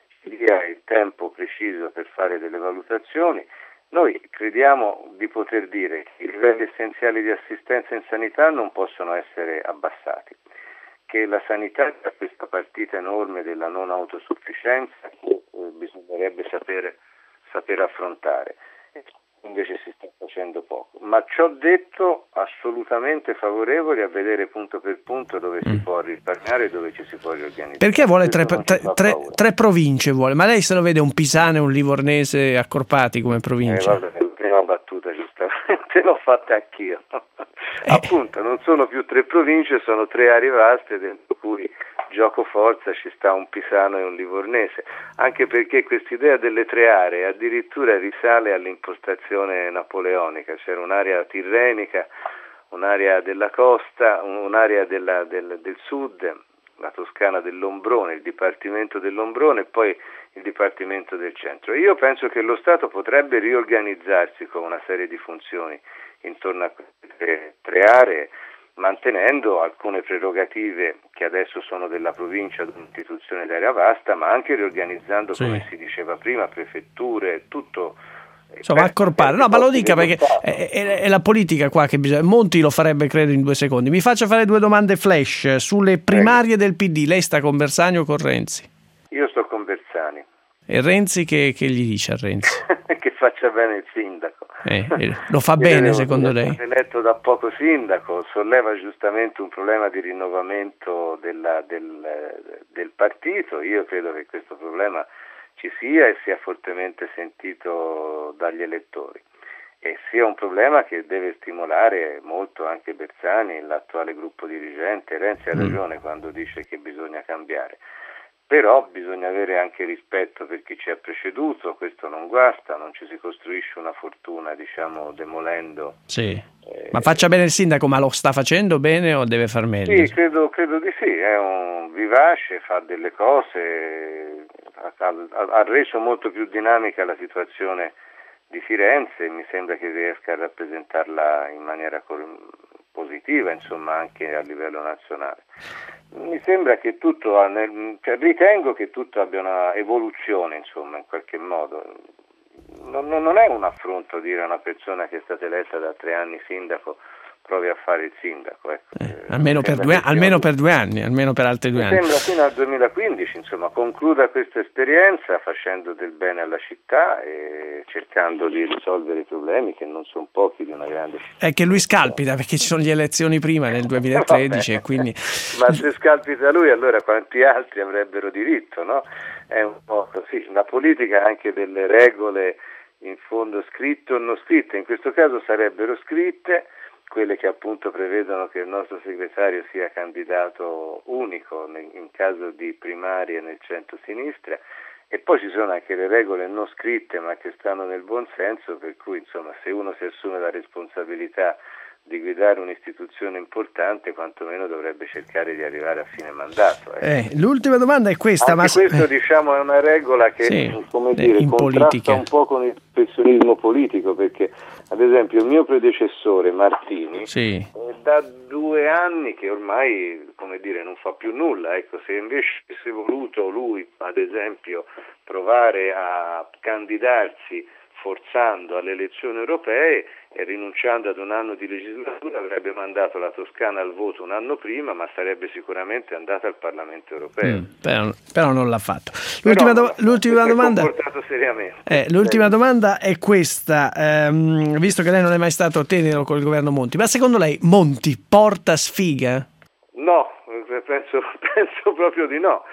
dia il tempo preciso per fare delle valutazioni. Noi crediamo di poter dire che i livelli essenziali di assistenza in sanità non possono essere abbassati, che la sanità ha questa partita enorme della non autosufficienza che eh, bisognerebbe sapere, saper affrontare, invece si sta facendo poco. Ma ciò detto, assolutamente favorevoli a vedere punto per punto dove mm. si può risparmiare e dove ci si può riorganizzare. Perché vuole tre, tre, tre, tre province? Vuole? Ma lei se lo vede un pisano e un livornese accorpati come provincia? Eh, vabbè, prima battuta giustamente l'ho fatta anch'io. Eh. Appunto, non sono più tre province, sono tre aree vaste dentro cui gioco forza ci sta un pisano e un livornese, anche perché quest'idea delle tre aree addirittura risale all'impostazione napoleonica. C'era un'area tirrenica, un'area della costa, un'area della, del, del sud, la Toscana dell'Ombrone, il Dipartimento dell'Ombrone e poi il Dipartimento del Centro. Io penso che lo Stato potrebbe riorganizzarsi con una serie di funzioni intorno a queste tre aree, mantenendo alcune prerogative che adesso sono della provincia ad un'istituzione d'area vasta, ma anche riorganizzando, sì, come si diceva prima, prefetture, tutto. Insomma, accorpare. No, ma lo dica perché è, è, è la politica qua che bisogna. Monti lo farebbe, credo, in due secondi. Mi faccia fare due domande flash sulle primarie Prego. del P D. Lei sta con Bersani o con Renzi? Io sto con Bersani. E Renzi che, che gli dice a Renzi? Che faccia bene il sindaco. Eh, lo fa bene secondo lei? Eletto da poco sindaco, solleva giustamente un problema di rinnovamento della, del, del partito. Io credo che questo problema ci sia e sia fortemente sentito dagli elettori. E sia un problema che deve stimolare molto anche Bersani, l'attuale gruppo dirigente. Renzi ha ragione mm. quando dice che bisogna cambiare, però bisogna avere anche rispetto per chi ci ha preceduto, questo non guasta, non ci si costruisce una fortuna, diciamo, demolendo. Sì. Eh, ma faccia bene il sindaco, ma lo sta facendo bene o deve far meglio? Sì, credo, credo di sì, è un vivace, fa delle cose, ha, ha, ha reso molto più dinamica la situazione di Firenze e mi sembra che riesca a rappresentarla in maniera positiva, insomma, anche a livello nazionale. Mi sembra che tutto ha nel, cioè, ritengo che tutto abbia una evoluzione, insomma, in qualche modo. Non, non è un affronto dire a una persona che è stata eletta da tre anni sindaco provi a fare il sindaco, ecco. eh, almeno, per due, almeno per due anni almeno per altri due mi anni sembra fino al duemilaquindici, insomma, concluda questa esperienza facendo del bene alla città e cercando di risolvere i problemi che non sono pochi di una grande città. È che lui scalpita perché ci sono le elezioni prima nel duemilatredici e quindi ma se scalpita lui allora quanti altri avrebbero diritto, no? È un po' così, la politica ha anche delle regole in fondo scritte o non scritte, in questo caso sarebbero scritte, quelle che appunto prevedono che il nostro segretario sia candidato unico in caso di primarie nel centro-sinistra, e poi ci sono anche le regole non scritte ma che stanno nel buon senso, per cui insomma se uno si assume la responsabilità di guidare un'istituzione importante quantomeno dovrebbe cercare di arrivare a fine mandato. Ecco. Eh, l'ultima domanda è questa. Anche ma... questo diciamo è una regola che sì, come dire, in contrasta politica. un po' con il professionismo politico, perché ad esempio il mio predecessore Martini sì. è da due anni che ormai come dire non fa più nulla, ecco, se invece avesse voluto lui ad esempio provare a candidarsi forzando alle elezioni europee e rinunciando ad un anno di legislatura avrebbe mandato la Toscana al voto un anno prima, ma sarebbe sicuramente andata al Parlamento europeo. Mm, però, però non l'ha fatto. L'ultima, do- l'ultima domanda. Comportato seriamente. Eh, l'ultima domanda è questa, ehm, visto che lei non è mai stato tenero con il governo Monti, ma secondo lei Monti porta sfiga? No, penso, penso proprio di no.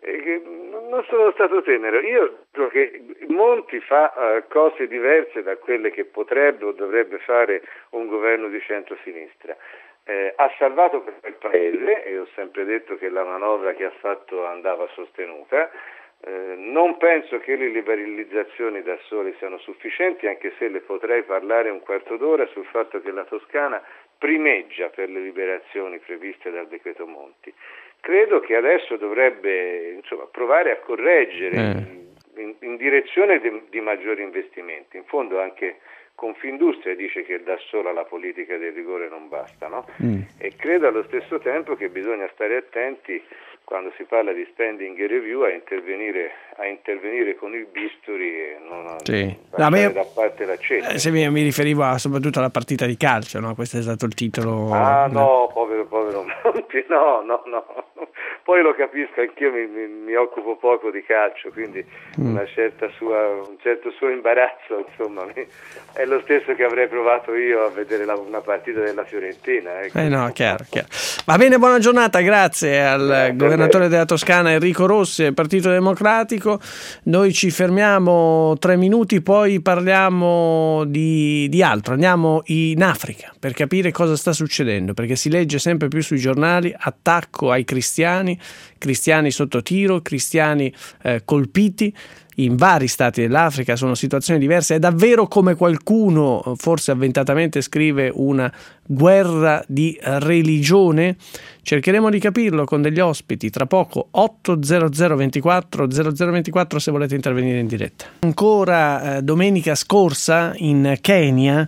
Non sono stato tenero, io credo che Monti fa uh, cose diverse da quelle che potrebbe o dovrebbe fare un governo di centrosinistra. Eh, ha salvato il paese e ho sempre detto che la manovra che ha fatto andava sostenuta. Eh, non penso che le liberalizzazioni da sole siano sufficienti, anche se le potrei parlare un quarto d'ora sul fatto che la Toscana primeggia per le liberazioni previste dal decreto Monti. Credo che adesso dovrebbe insomma, provare a correggere eh. in, in direzione di, di maggiori investimenti. In fondo anche Confindustria dice che da sola la politica del rigore non basta, no? Mm. E credo allo stesso tempo che bisogna stare attenti quando si parla di spending review a intervenire a intervenire con il bisturi e non a sì. lasciare me, da parte l'accetta. Eh, se mi, mi riferivo a, soprattutto alla partita di calcio, no? Questo è stato il titolo. Ah no, povero povero Monti, no, no, no. Poi lo capisco, anch'io mi, mi, mi occupo poco di calcio, quindi mm. una certa sua, un certo suo imbarazzo, insomma, mi, è lo stesso che avrei provato io a vedere la, una partita della Fiorentina. Ecco. Eh no, chiaro, chiaro. Va bene, buona giornata, grazie al grazie governatore della Toscana Enrico Rossi del Partito Democratico. Noi ci fermiamo tre minuti, poi parliamo di, di altro, andiamo in Africa per capire cosa sta succedendo, perché si legge sempre più sui giornali attacco ai cristiani, cristiani sotto tiro, cristiani eh, colpiti in vari stati dell'Africa, sono situazioni diverse, è davvero come qualcuno forse avventatamente scrive una guerra di religione. Cercheremo di capirlo con degli ospiti tra poco. Otto zero zero ventiquattro zero zero ventiquattro se volete intervenire in diretta. Ancora eh, domenica scorsa in Kenya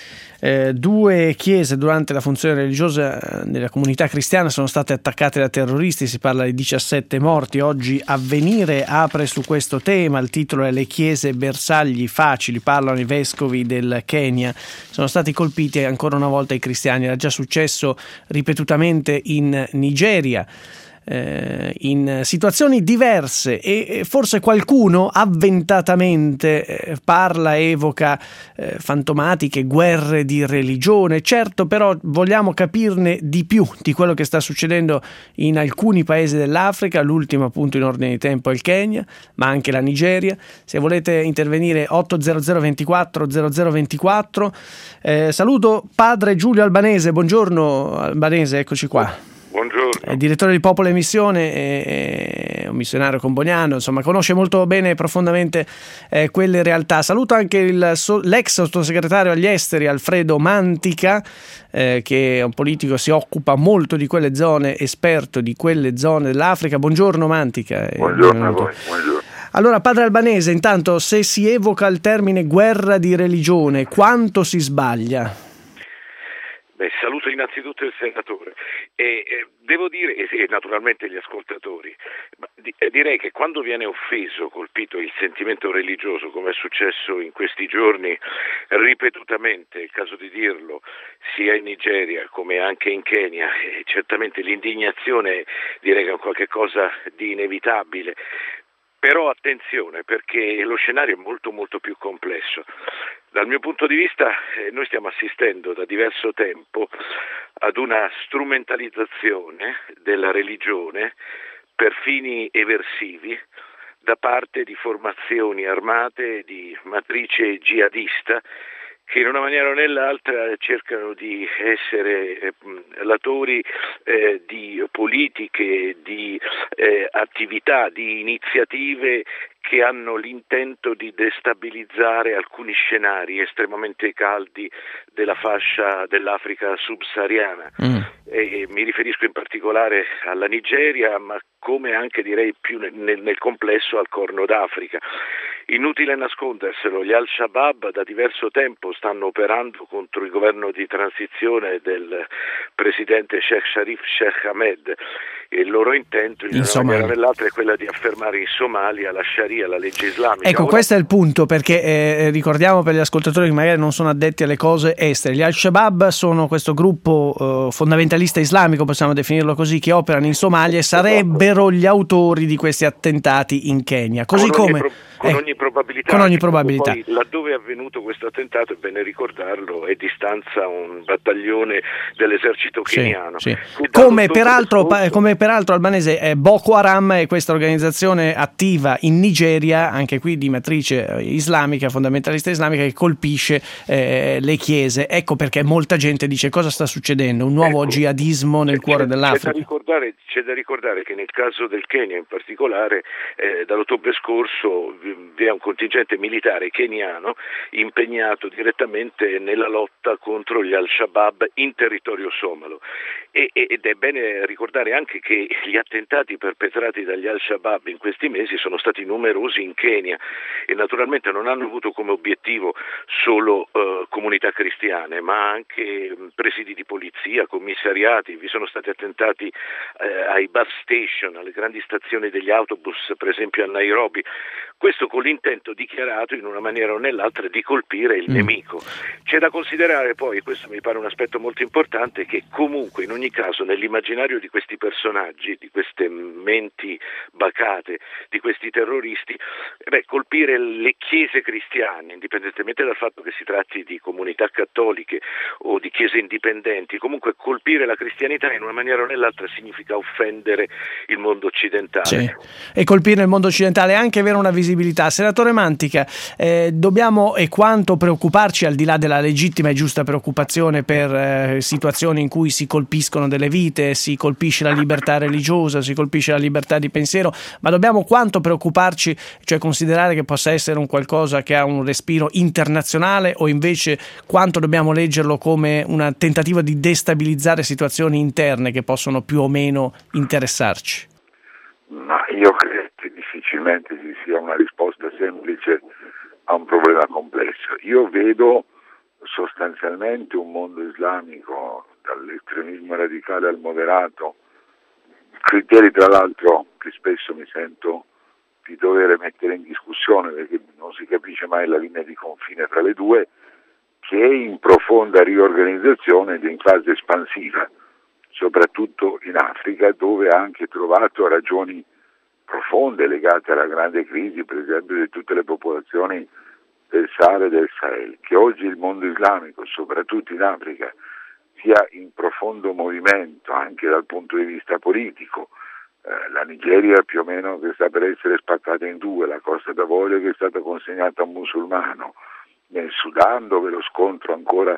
Eh, due chiese durante la funzione religiosa della comunità cristiana sono state attaccate da terroristi, si parla di diciassette morti. Oggi Avvenire apre su questo tema, il titolo è Le chiese bersagli facili, parlano i vescovi del Kenya, sono stati colpiti ancora una volta i cristiani, era già successo ripetutamente in Nigeria. eh, in situazioni diverse e forse qualcuno avventatamente eh, parla, evoca eh, fantomatiche guerre di religione. Certo, però vogliamo capirne di più di quello che sta succedendo in alcuni paesi dell'Africa, l'ultimo appunto in ordine di tempo è il Kenya, ma anche la Nigeria. Se volete intervenire otto zero zero ventiquattro zero zero ventiquattro. Eh, saluto padre Giulio Albanese. Buongiorno Albanese, eccoci qua. Buongiorno. È direttore di Popolo e Missione, è un missionario comboniano, insomma conosce molto bene e profondamente eh, quelle realtà. Saluto anche il, l'ex sottosegretario agli esteri Alfredo Mantica, eh, che è un politico, si occupa molto di quelle zone, esperto di quelle zone dell'Africa. Buongiorno Mantica. Buongiorno a voi. Buongiorno. Allora, padre Albanese, intanto, se si evoca il termine guerra di religione, quanto si sbaglia? Beh, saluto innanzitutto il senatore e eh, devo dire, e eh, naturalmente gli ascoltatori, ma, di, eh, direi che quando viene offeso, colpito il sentimento religioso, come è successo in questi giorni ripetutamente, è il caso di dirlo, sia in Nigeria come anche in Kenya, eh, certamente l'indignazione direi che è un qualche cosa di inevitabile. Però attenzione, perché lo scenario è molto molto più complesso. Dal mio punto di vista eh, noi stiamo assistendo da diverso tempo ad una strumentalizzazione della religione per fini eversivi da parte di formazioni armate di matrice jihadista che in una maniera o nell'altra cercano di essere eh, latori eh, di politiche, di eh, attività, di iniziative che hanno l'intento di destabilizzare alcuni scenari estremamente caldi della fascia dell'Africa subsahariana. Mm. E mi riferisco in particolare alla Nigeria, ma come anche direi più nel, nel complesso al Corno d'Africa. Inutile nasconderselo, gli Al-Shabaab da diverso tempo stanno operando contro il governo di transizione del presidente Sheikh Sharif Sheikh Ahmed e il loro intento in, in una maniera o nell'altra è quella di affermare in Somalia la Sharia, la legge islamica. Ecco, Ora... questo è il punto, perché eh, ricordiamo per gli ascoltatori che magari non sono addetti alle cose estere, gli Al-Shabaab sono questo gruppo eh, fondamentalista islamico, possiamo definirlo così, che operano in Somalia e sarebbero gli autori di questi attentati in Kenya, così con come... Pro- con eh, ogni probabilità, con ogni probabilità. Poi, laddove è avvenuto questo attentato, è bene ricordarlo, è di stanza un battaglione dell'esercito keniano. Sì, sì. Come, peraltro, pa- come peraltro Albanese, eh, Boko Haram è questa organizzazione attiva in Nigeria, anche qui di matrice islamica, fondamentalista islamica, che colpisce eh, le chiese. Ecco perché molta gente dice: cosa sta succedendo? Un nuovo ecco, jihadismo nel cuore c'è, dell'Africa. C'è da, ricordare, c'è da ricordare che nel caso del Kenya in particolare, eh, dall'ottobre scorso vi è un contingente militare keniano impegnato direttamente nella lotta contro gli Al-Shabaab in territorio somalo e, ed è bene ricordare anche che gli attentati perpetrati dagli Al-Shabaab in questi mesi sono stati numerosi in Kenya e naturalmente non hanno avuto come obiettivo solo uh, comunità cristiane ma anche presidi di polizia, commissariati, vi sono stati attentati uh, ai bus station, alle grandi stazioni degli autobus per esempio a Nairobi. Questo con l'intento dichiarato in una maniera o nell'altra di colpire il mm. nemico. C'è da considerare poi, e questo mi pare un aspetto molto importante, che comunque in ogni caso nell'immaginario di questi personaggi, di queste menti bacate, di questi terroristi, beh, colpire le chiese cristiane, indipendentemente dal fatto che si tratti di comunità cattoliche o di chiese indipendenti, comunque colpire la cristianità in una maniera o nell'altra significa offendere il mondo occidentale. Sì. E colpire il mondo occidentale è anche avere una visibilità. Senatore Mantica, eh, dobbiamo e quanto preoccuparci, al di là della legittima e giusta preoccupazione per eh, situazioni in cui si colpiscono delle vite, si colpisce la libertà religiosa, si colpisce la libertà di pensiero, ma dobbiamo quanto preoccuparci, cioè considerare che possa essere un qualcosa che ha un respiro internazionale, o invece quanto dobbiamo leggerlo come un tentativo di destabilizzare situazioni interne che possono più o meno interessarci? Ma io credo che difficilmente ci sia una risposta semplice a un problema complesso. Io vedo sostanzialmente un mondo islamico, dall'estremismo radicale al moderato, criteri tra l'altro che spesso mi sento di dover mettere in discussione perché non si capisce mai la linea di confine tra le due, che è in profonda riorganizzazione ed in fase espansiva, soprattutto in Africa. Africa, dove ha anche trovato ragioni profonde legate alla grande crisi, per esempio, di tutte le popolazioni del Sahara e del Sahel, che oggi il mondo islamico, soprattutto in Africa, sia in profondo movimento anche dal punto di vista politico. Eh, la Nigeria più o meno che sta per essere spaccata in due, la Costa d'Avorio che è stata consegnata a un musulmano, nel Sudan dove lo scontro ancora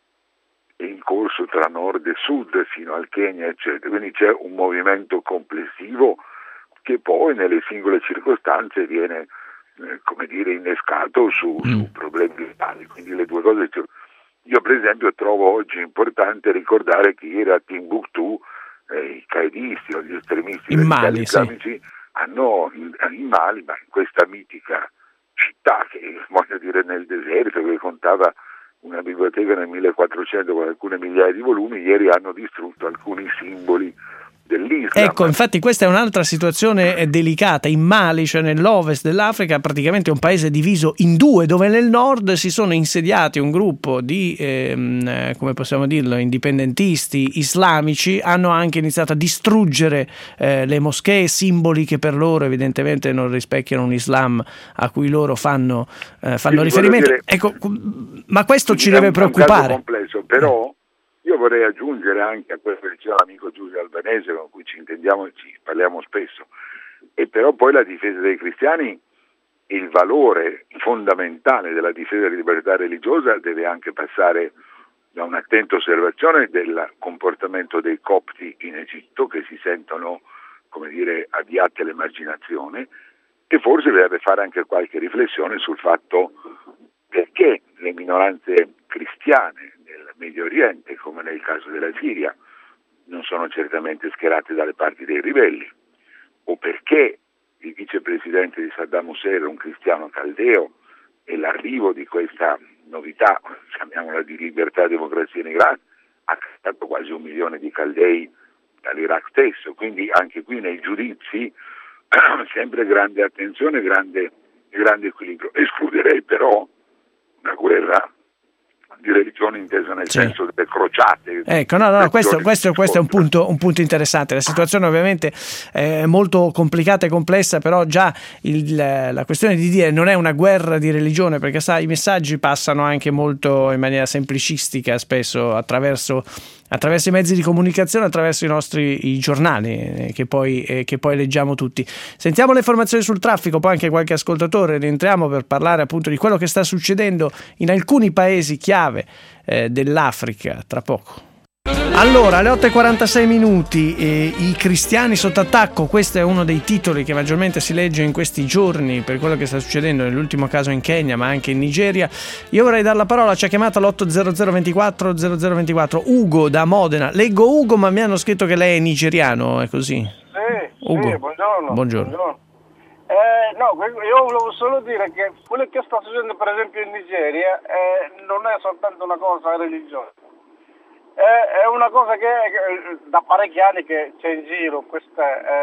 è in corso tra nord e sud fino al Kenya, eccetera. Quindi c'è un movimento complessivo che poi nelle singole circostanze viene eh, come dire innescato su, mm. su problemi vitali. Quindi le due cose. Io per esempio trovo oggi importante ricordare che ieri a Timbuktu eh, i qaedisti o gli estremisti in Mali, islamici sì. hanno in, in Mali, ma in questa mitica città che voglio dire nel deserto, che contava una biblioteca nel millequattrocento con alcune migliaia di volumi, ieri hanno distrutto alcuni simboli dell'Islam. Ecco, infatti questa è un'altra situazione delicata. In Mali, cioè nell'ovest dell'Africa, praticamente è un paese diviso in due, dove nel nord si sono insediati un gruppo di, ehm, come possiamo dirlo, indipendentisti islamici, hanno anche iniziato a distruggere eh, le moschee, simboli che per loro evidentemente non rispecchiano un Islam a cui loro fanno, eh, fanno riferimento. Dire, ecco, ma questo ci deve preoccupare. È un caso complesso, però io vorrei aggiungere anche a quello che diceva l'amico Giulio Albanese, con cui ci intendiamo e ci parliamo spesso, e però poi la difesa dei cristiani, il valore fondamentale della difesa della libertà religiosa deve anche passare da un'attenta osservazione del comportamento dei copti in Egitto, che si sentono, come dire, avviati all'emarginazione, e forse deve fare anche qualche riflessione sul fatto perché le minoranze cristiane nel Medio Oriente, come nel caso della Siria, non sono certamente schierate dalle parti dei ribelli, o perché il vicepresidente di Saddam Hussein era un cristiano caldeo e l'arrivo di questa novità, chiamiamola di libertà e democrazia in Iraq, ha creato quasi un milione di caldei dall'Iraq stesso. Quindi anche qui nei giudizi sempre grande attenzione, grande, grande equilibrio. Escluderei però una guerra di religione intesa nel sì. senso delle crociate. Ecco, no, no, questo, questo, questo è un punto, un punto interessante. La situazione ovviamente è molto complicata e complessa, però già il, la questione di dire non è una guerra di religione, perché sai, i messaggi passano anche molto in maniera semplicistica, spesso attraverso attraverso i mezzi di comunicazione, attraverso i nostri i giornali eh, che, poi, eh, che poi leggiamo tutti. Sentiamo le informazioni sul traffico, poi anche qualche ascoltatore, rientriamo per parlare appunto di quello che sta succedendo in alcuni paesi chiave eh, dell'Africa tra poco. Allora, alle otto e quarantasei minuti, eh, i cristiani sotto attacco, questo è uno dei titoli che maggiormente si legge in questi giorni per quello che sta succedendo nell'ultimo caso in Kenya, ma anche in Nigeria. Io vorrei dare la parola, ci ha chiamato all'otto zero zero ventiquattro zero zero ventiquattro Ugo da Modena. Leggo Ugo, ma mi hanno scritto che lei è nigeriano, è così? Sì, Ugo. Sì, buongiorno. Buongiorno. buongiorno. Eh, no, io volevo solo dire che quello che sta succedendo per esempio in Nigeria eh, non è soltanto una cosa religiosa. È una cosa che da parecchi anni che c'è in giro queste,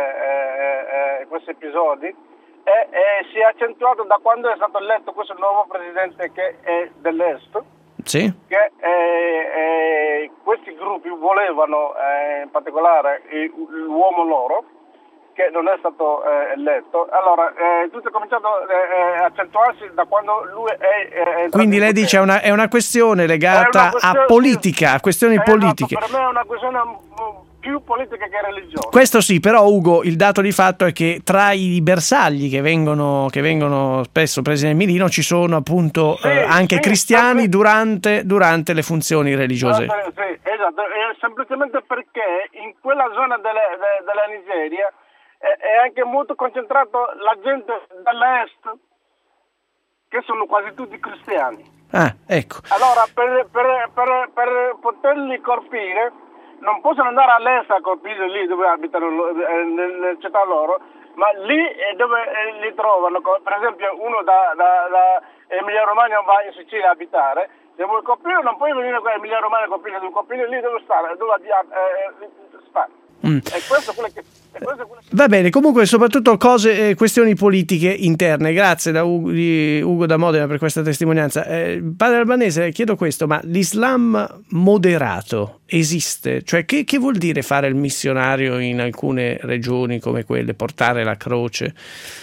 eh, eh, questi episodi e eh, si è accentuato da quando è stato eletto questo nuovo presidente che è dell'Est, sì. che eh, eh, questi gruppi volevano eh, in particolare l'uomo loro, che non è stato eh, eletto. Allora, eh, tutto è cominciato eh, a accentuarsi da quando lui è, è Quindi lei dice è una, è una questione legata una questione, a politica, a questioni esatto, politiche. Per me è una questione più politica che religiosa. Questo sì, però Ugo, il dato di fatto è che tra i bersagli che vengono, che vengono spesso presi nel mirino ci sono appunto sì, eh, anche sì, cristiani sì. durante, durante le funzioni religiose. Sì, sì, esatto, è semplicemente perché in quella zona delle, de, della Nigeria è anche molto concentrato la gente dall'est, che sono quasi tutti cristiani. Ah, ecco. Allora, per, per, per, per poterli colpire, non possono andare all'est a colpire lì dove abitano, nelle città loro, ma lì è dove li trovano. Per esempio, uno da, da, da Emilia Romagna va in Sicilia a abitare, se vuoi colpire non puoi venire qua a Emilia Romagna a colpire, devi colpire lì dove sta, dove eh, sta. Mm. E questo è quello che... E questo è quello che... Va bene, comunque soprattutto cose, eh, questioni politiche interne. Grazie da Ugo, di Ugo da Modena per questa testimonianza. Eh, padre Albanese, chiedo questo, ma l'Islam moderato esiste? Cioè che, che vuol dire fare il missionario in alcune regioni come quelle, portare la croce?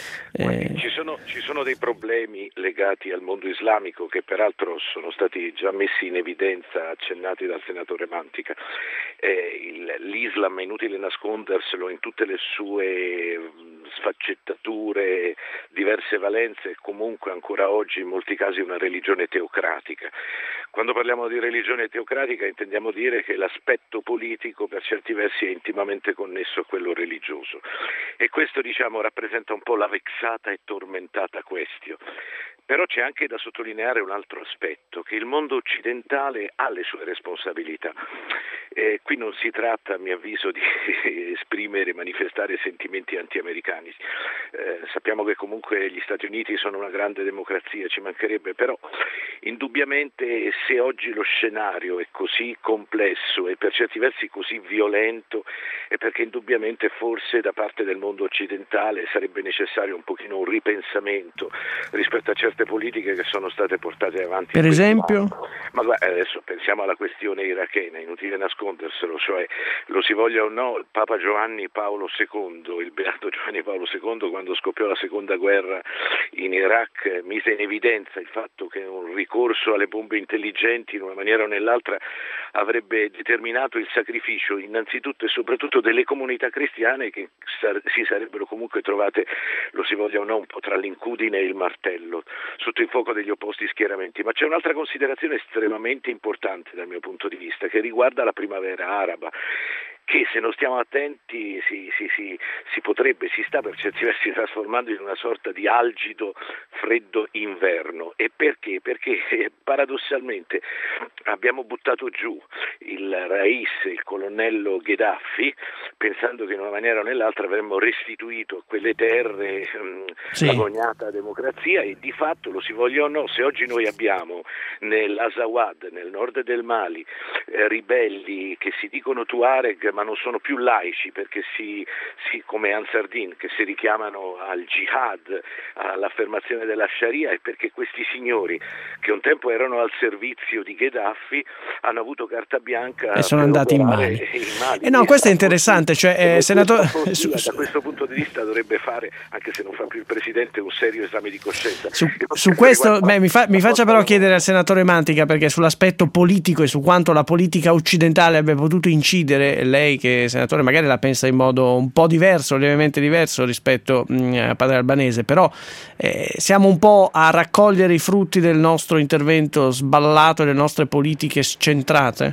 Eh... Ci sono, ci sono dei problemi legati al mondo islamico che peraltro sono stati già messi in evidenza, accennati dal senatore Mantica. Eh, il, L'Islam, è inutile nasconderselo, in tutte le sue sfaccettature, diverse valenze, comunque ancora oggi in molti casi una religione teocratica. Quando parliamo di religione teocratica intendiamo dire che l'aspetto politico per certi versi è intimamente connesso a quello religioso, e questo, diciamo, rappresenta un po' la vexata e tormentata questione. Però c'è anche da sottolineare un altro aspetto, che il mondo occidentale ha le sue responsabilità. Eh, qui non si tratta, a mio avviso, di esprimere, manifestare sentimenti anti-americani. Eh, sappiamo che comunque gli Stati Uniti sono una grande democrazia, ci mancherebbe, però indubbiamente se oggi lo scenario è così complesso e per certi versi così violento, è perché indubbiamente forse da parte del mondo occidentale sarebbe necessario un pochino un ripensamento rispetto a certe politiche che sono state portate avanti. Per esempio? Anno. Ma guarda, adesso pensiamo alla questione irachena, inutile nasconderselo, cioè lo si voglia o no, il Papa Giovanni Paolo secondo, il beato Giovanni Paolo secondo, quando scoppiò la seconda guerra in Iraq, mise in evidenza il fatto che un ricorso alle bombe intelligenti in una maniera o nell'altra avrebbe determinato il sacrificio innanzitutto e soprattutto delle comunità cristiane, che sar- si sarebbero comunque trovate, lo si voglia o no, un po' tra l'incudine e il martello, sotto il fuoco degli opposti schieramenti. Ma c'è un'altra considerazione estremamente importante dal mio punto di vista, che riguarda la primavera araba, che se non stiamo attenti si, si, si, si potrebbe, si sta per certi versi trasformando in una sorta di algido freddo inverno. E perché? Perché eh, paradossalmente abbiamo buttato giù il Rais, il colonnello Gheddafi, pensando che in una maniera o nell'altra avremmo restituito a quelle terre mh, sì. la cognata democrazia, e di fatto, lo si voglia o no, se oggi noi abbiamo nell'Azawad, nel nord del Mali, eh, ribelli che si dicono Tuareg ma non sono più laici, perché si, si come Ansardin, che si richiamano al jihad, all'affermazione della Sharia, è perché questi signori, che un tempo erano al servizio di Gheddafi, hanno avuto carta bianca e sono andati in Mali. in Mali. Eh no, questo è interessante, cioè, eh, senatore... Su, da questo punto di vista dovrebbe fare, anche se non fa più il presidente, un serio esame di coscienza. Su, su questo beh, mi, fa, mi faccia però chiedere al senatore Mantica, perché sull'aspetto politico e su quanto la politica occidentale abbia potuto incidere, lei che senatore magari la pensa in modo un po' diverso, lievemente diverso rispetto mh, a padre Albanese, però eh, siamo un po' a raccogliere i frutti del nostro intervento sballato e delle nostre politiche scentrate?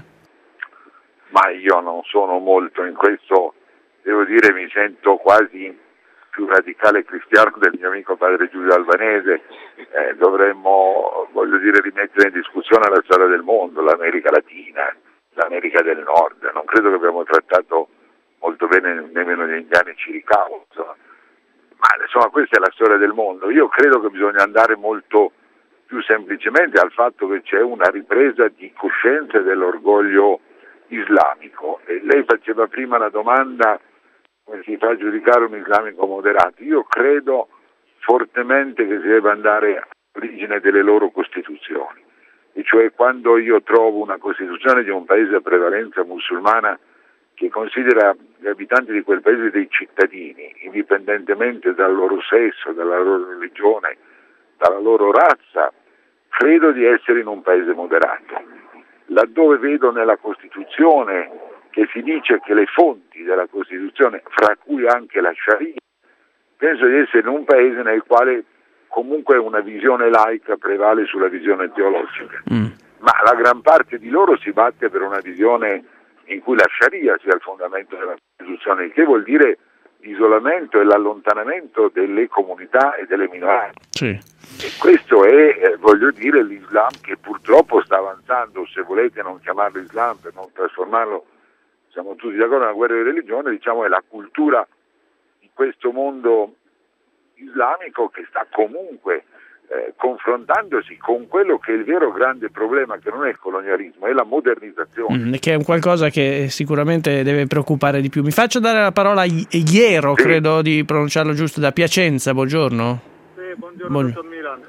Ma io non sono molto in questo, devo dire, mi sento quasi più radicale cristiano del mio amico padre Giulio Albanese. Eh, dovremmo, voglio dire, rimettere in discussione la storia del mondo, l'America Latina, l'America del Nord. Non credo che abbiamo trattato molto bene nemmeno gli indiani Chiricahua, insomma. Ma insomma questa è la storia del mondo. Io credo che bisogna andare molto più semplicemente al fatto che c'è una ripresa di coscienza dell'orgoglio islamico. E lei faceva prima la domanda come si fa a giudicare un islamico moderato. Io credo fortemente che si deve andare all'origine delle loro costituzioni, e cioè quando io trovo una costituzione di un paese a prevalenza musulmana che considera gli abitanti di quel paese dei cittadini, indipendentemente dal loro sesso, dalla loro religione, dalla loro razza, credo di essere in un paese moderato. Laddove vedo nella Costituzione che si dice che le fonti della Costituzione, fra cui anche la Sharia, penso di essere in un paese nel quale comunque una visione laica prevale sulla visione teologica. Mm. Ma la gran parte di loro si batte per una visione in cui la Sharia sia il fondamento della Costituzione, il che vuol dire l'isolamento e l'allontanamento delle comunità e delle minoranze. Sì. E questo è, eh, voglio dire, l'Islam che purtroppo sta avanzando, se volete non chiamarlo Islam per non trasformarlo, siamo tutti d'accordo, nella guerra di religione, diciamo è la cultura di questo mondo islamico che sta comunque eh, confrontandosi con quello che è il vero grande problema, che non è il colonialismo, è la modernizzazione. Mm, che è un qualcosa che sicuramente deve preoccupare di più. Mi faccio dare la parola a Iero, sì. Credo di pronunciarlo giusto, da Piacenza. Buongiorno. Sì, buongiorno, buongiorno. Dottor Milan.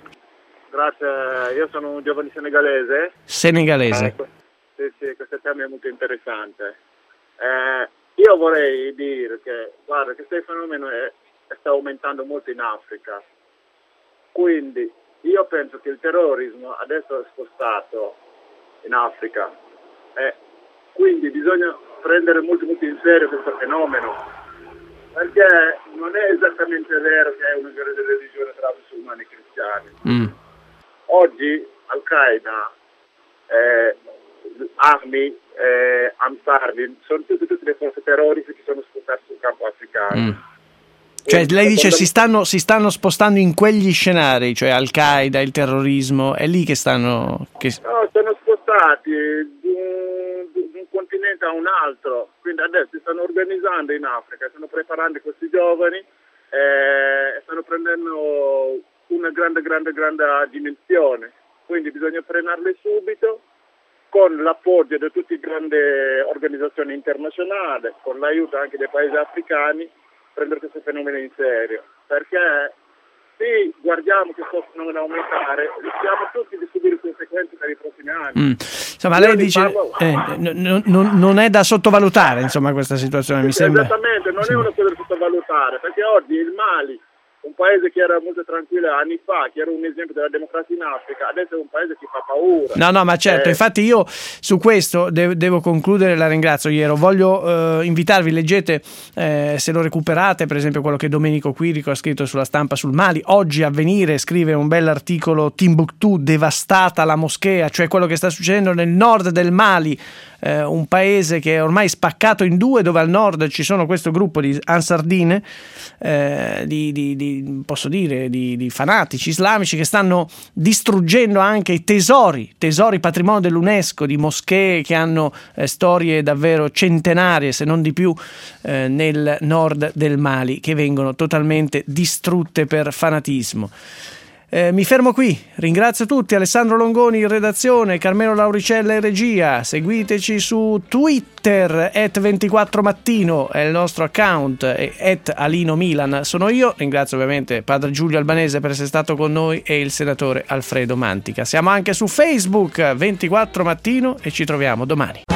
Grazie, io sono un giovane senegalese. Senegalese. Eh, sì, sì, questo tema è molto interessante. Eh, io vorrei dire che, guarda, questo fenomeno è, sta aumentando molto in Africa. Quindi io penso che il terrorismo adesso è spostato in Africa. Eh, quindi bisogna prendere molto, molto in serio questo fenomeno. Perché non è esattamente vero che è una guerra di religione tra musulmani e cristiani. Mm. Oggi Al-Qaeda, eh, Armi, eh, Ansarvin, sono tutte, tutte le forze terroristiche che sono spostate sul campo africano. Mm. Cioè lei dice si stanno, si stanno spostando in quegli scenari, cioè Al-Qaeda, il terrorismo, è lì che stanno... Che... No, sono spostati di un, di un continente a un altro, quindi adesso si stanno organizzando in Africa, stanno preparando questi giovani e eh, stanno prendendo una grande, grande, grande dimensione, quindi bisogna frenarli subito con l'appoggio di tutte le grandi organizzazioni internazionali, con l'aiuto anche dei paesi africani, prendere questo fenomeno in serio, perché se guardiamo che questo fenomeno aumentare, rischiamo tutti di subire conseguenze per i prossimi anni. Mm. Insomma, lei dice parlo... eh, n- n- non è da sottovalutare, insomma, questa situazione, mi sembra. Esattamente, non è una cosa da sottovalutare, perché oggi il Mali, un paese che era molto tranquillo anni fa, che era un esempio della democrazia in Africa, adesso è un paese che fa paura. No, no, ma certo, eh. infatti io su questo de- devo concludere, la ringrazio Iero, voglio eh, invitarvi, leggete, eh, se lo recuperate, per esempio quello che Domenico Quirico ha scritto sulla Stampa sul Mali. Oggi Avvenire scrive un bell'articolo, Timbuktu, devastata la moschea, cioè quello che sta succedendo nel nord del Mali, eh, un paese che è ormai spaccato in due, dove al nord ci sono questo gruppo di Ansardine, eh, di, di, di, posso dire, di, di fanatici islamici che stanno distruggendo anche i tesori, tesori patrimonio dell'UNESCO, di moschee che hanno eh, storie davvero centenarie, se non di più, eh, nel nord del Mali, che vengono totalmente distrutte per fanatismo. Eh, mi fermo qui, ringrazio tutti, Alessandro Longoni in redazione, Carmelo Lauricella in regia, seguiteci su Twitter, at ventiquattro mattino è il nostro account, e at Alino Milan sono io, ringrazio ovviamente padre Giulio Albanese per essere stato con noi e il senatore Alfredo Mantica. Siamo anche su Facebook, ventiquattro mattino, e ci troviamo domani.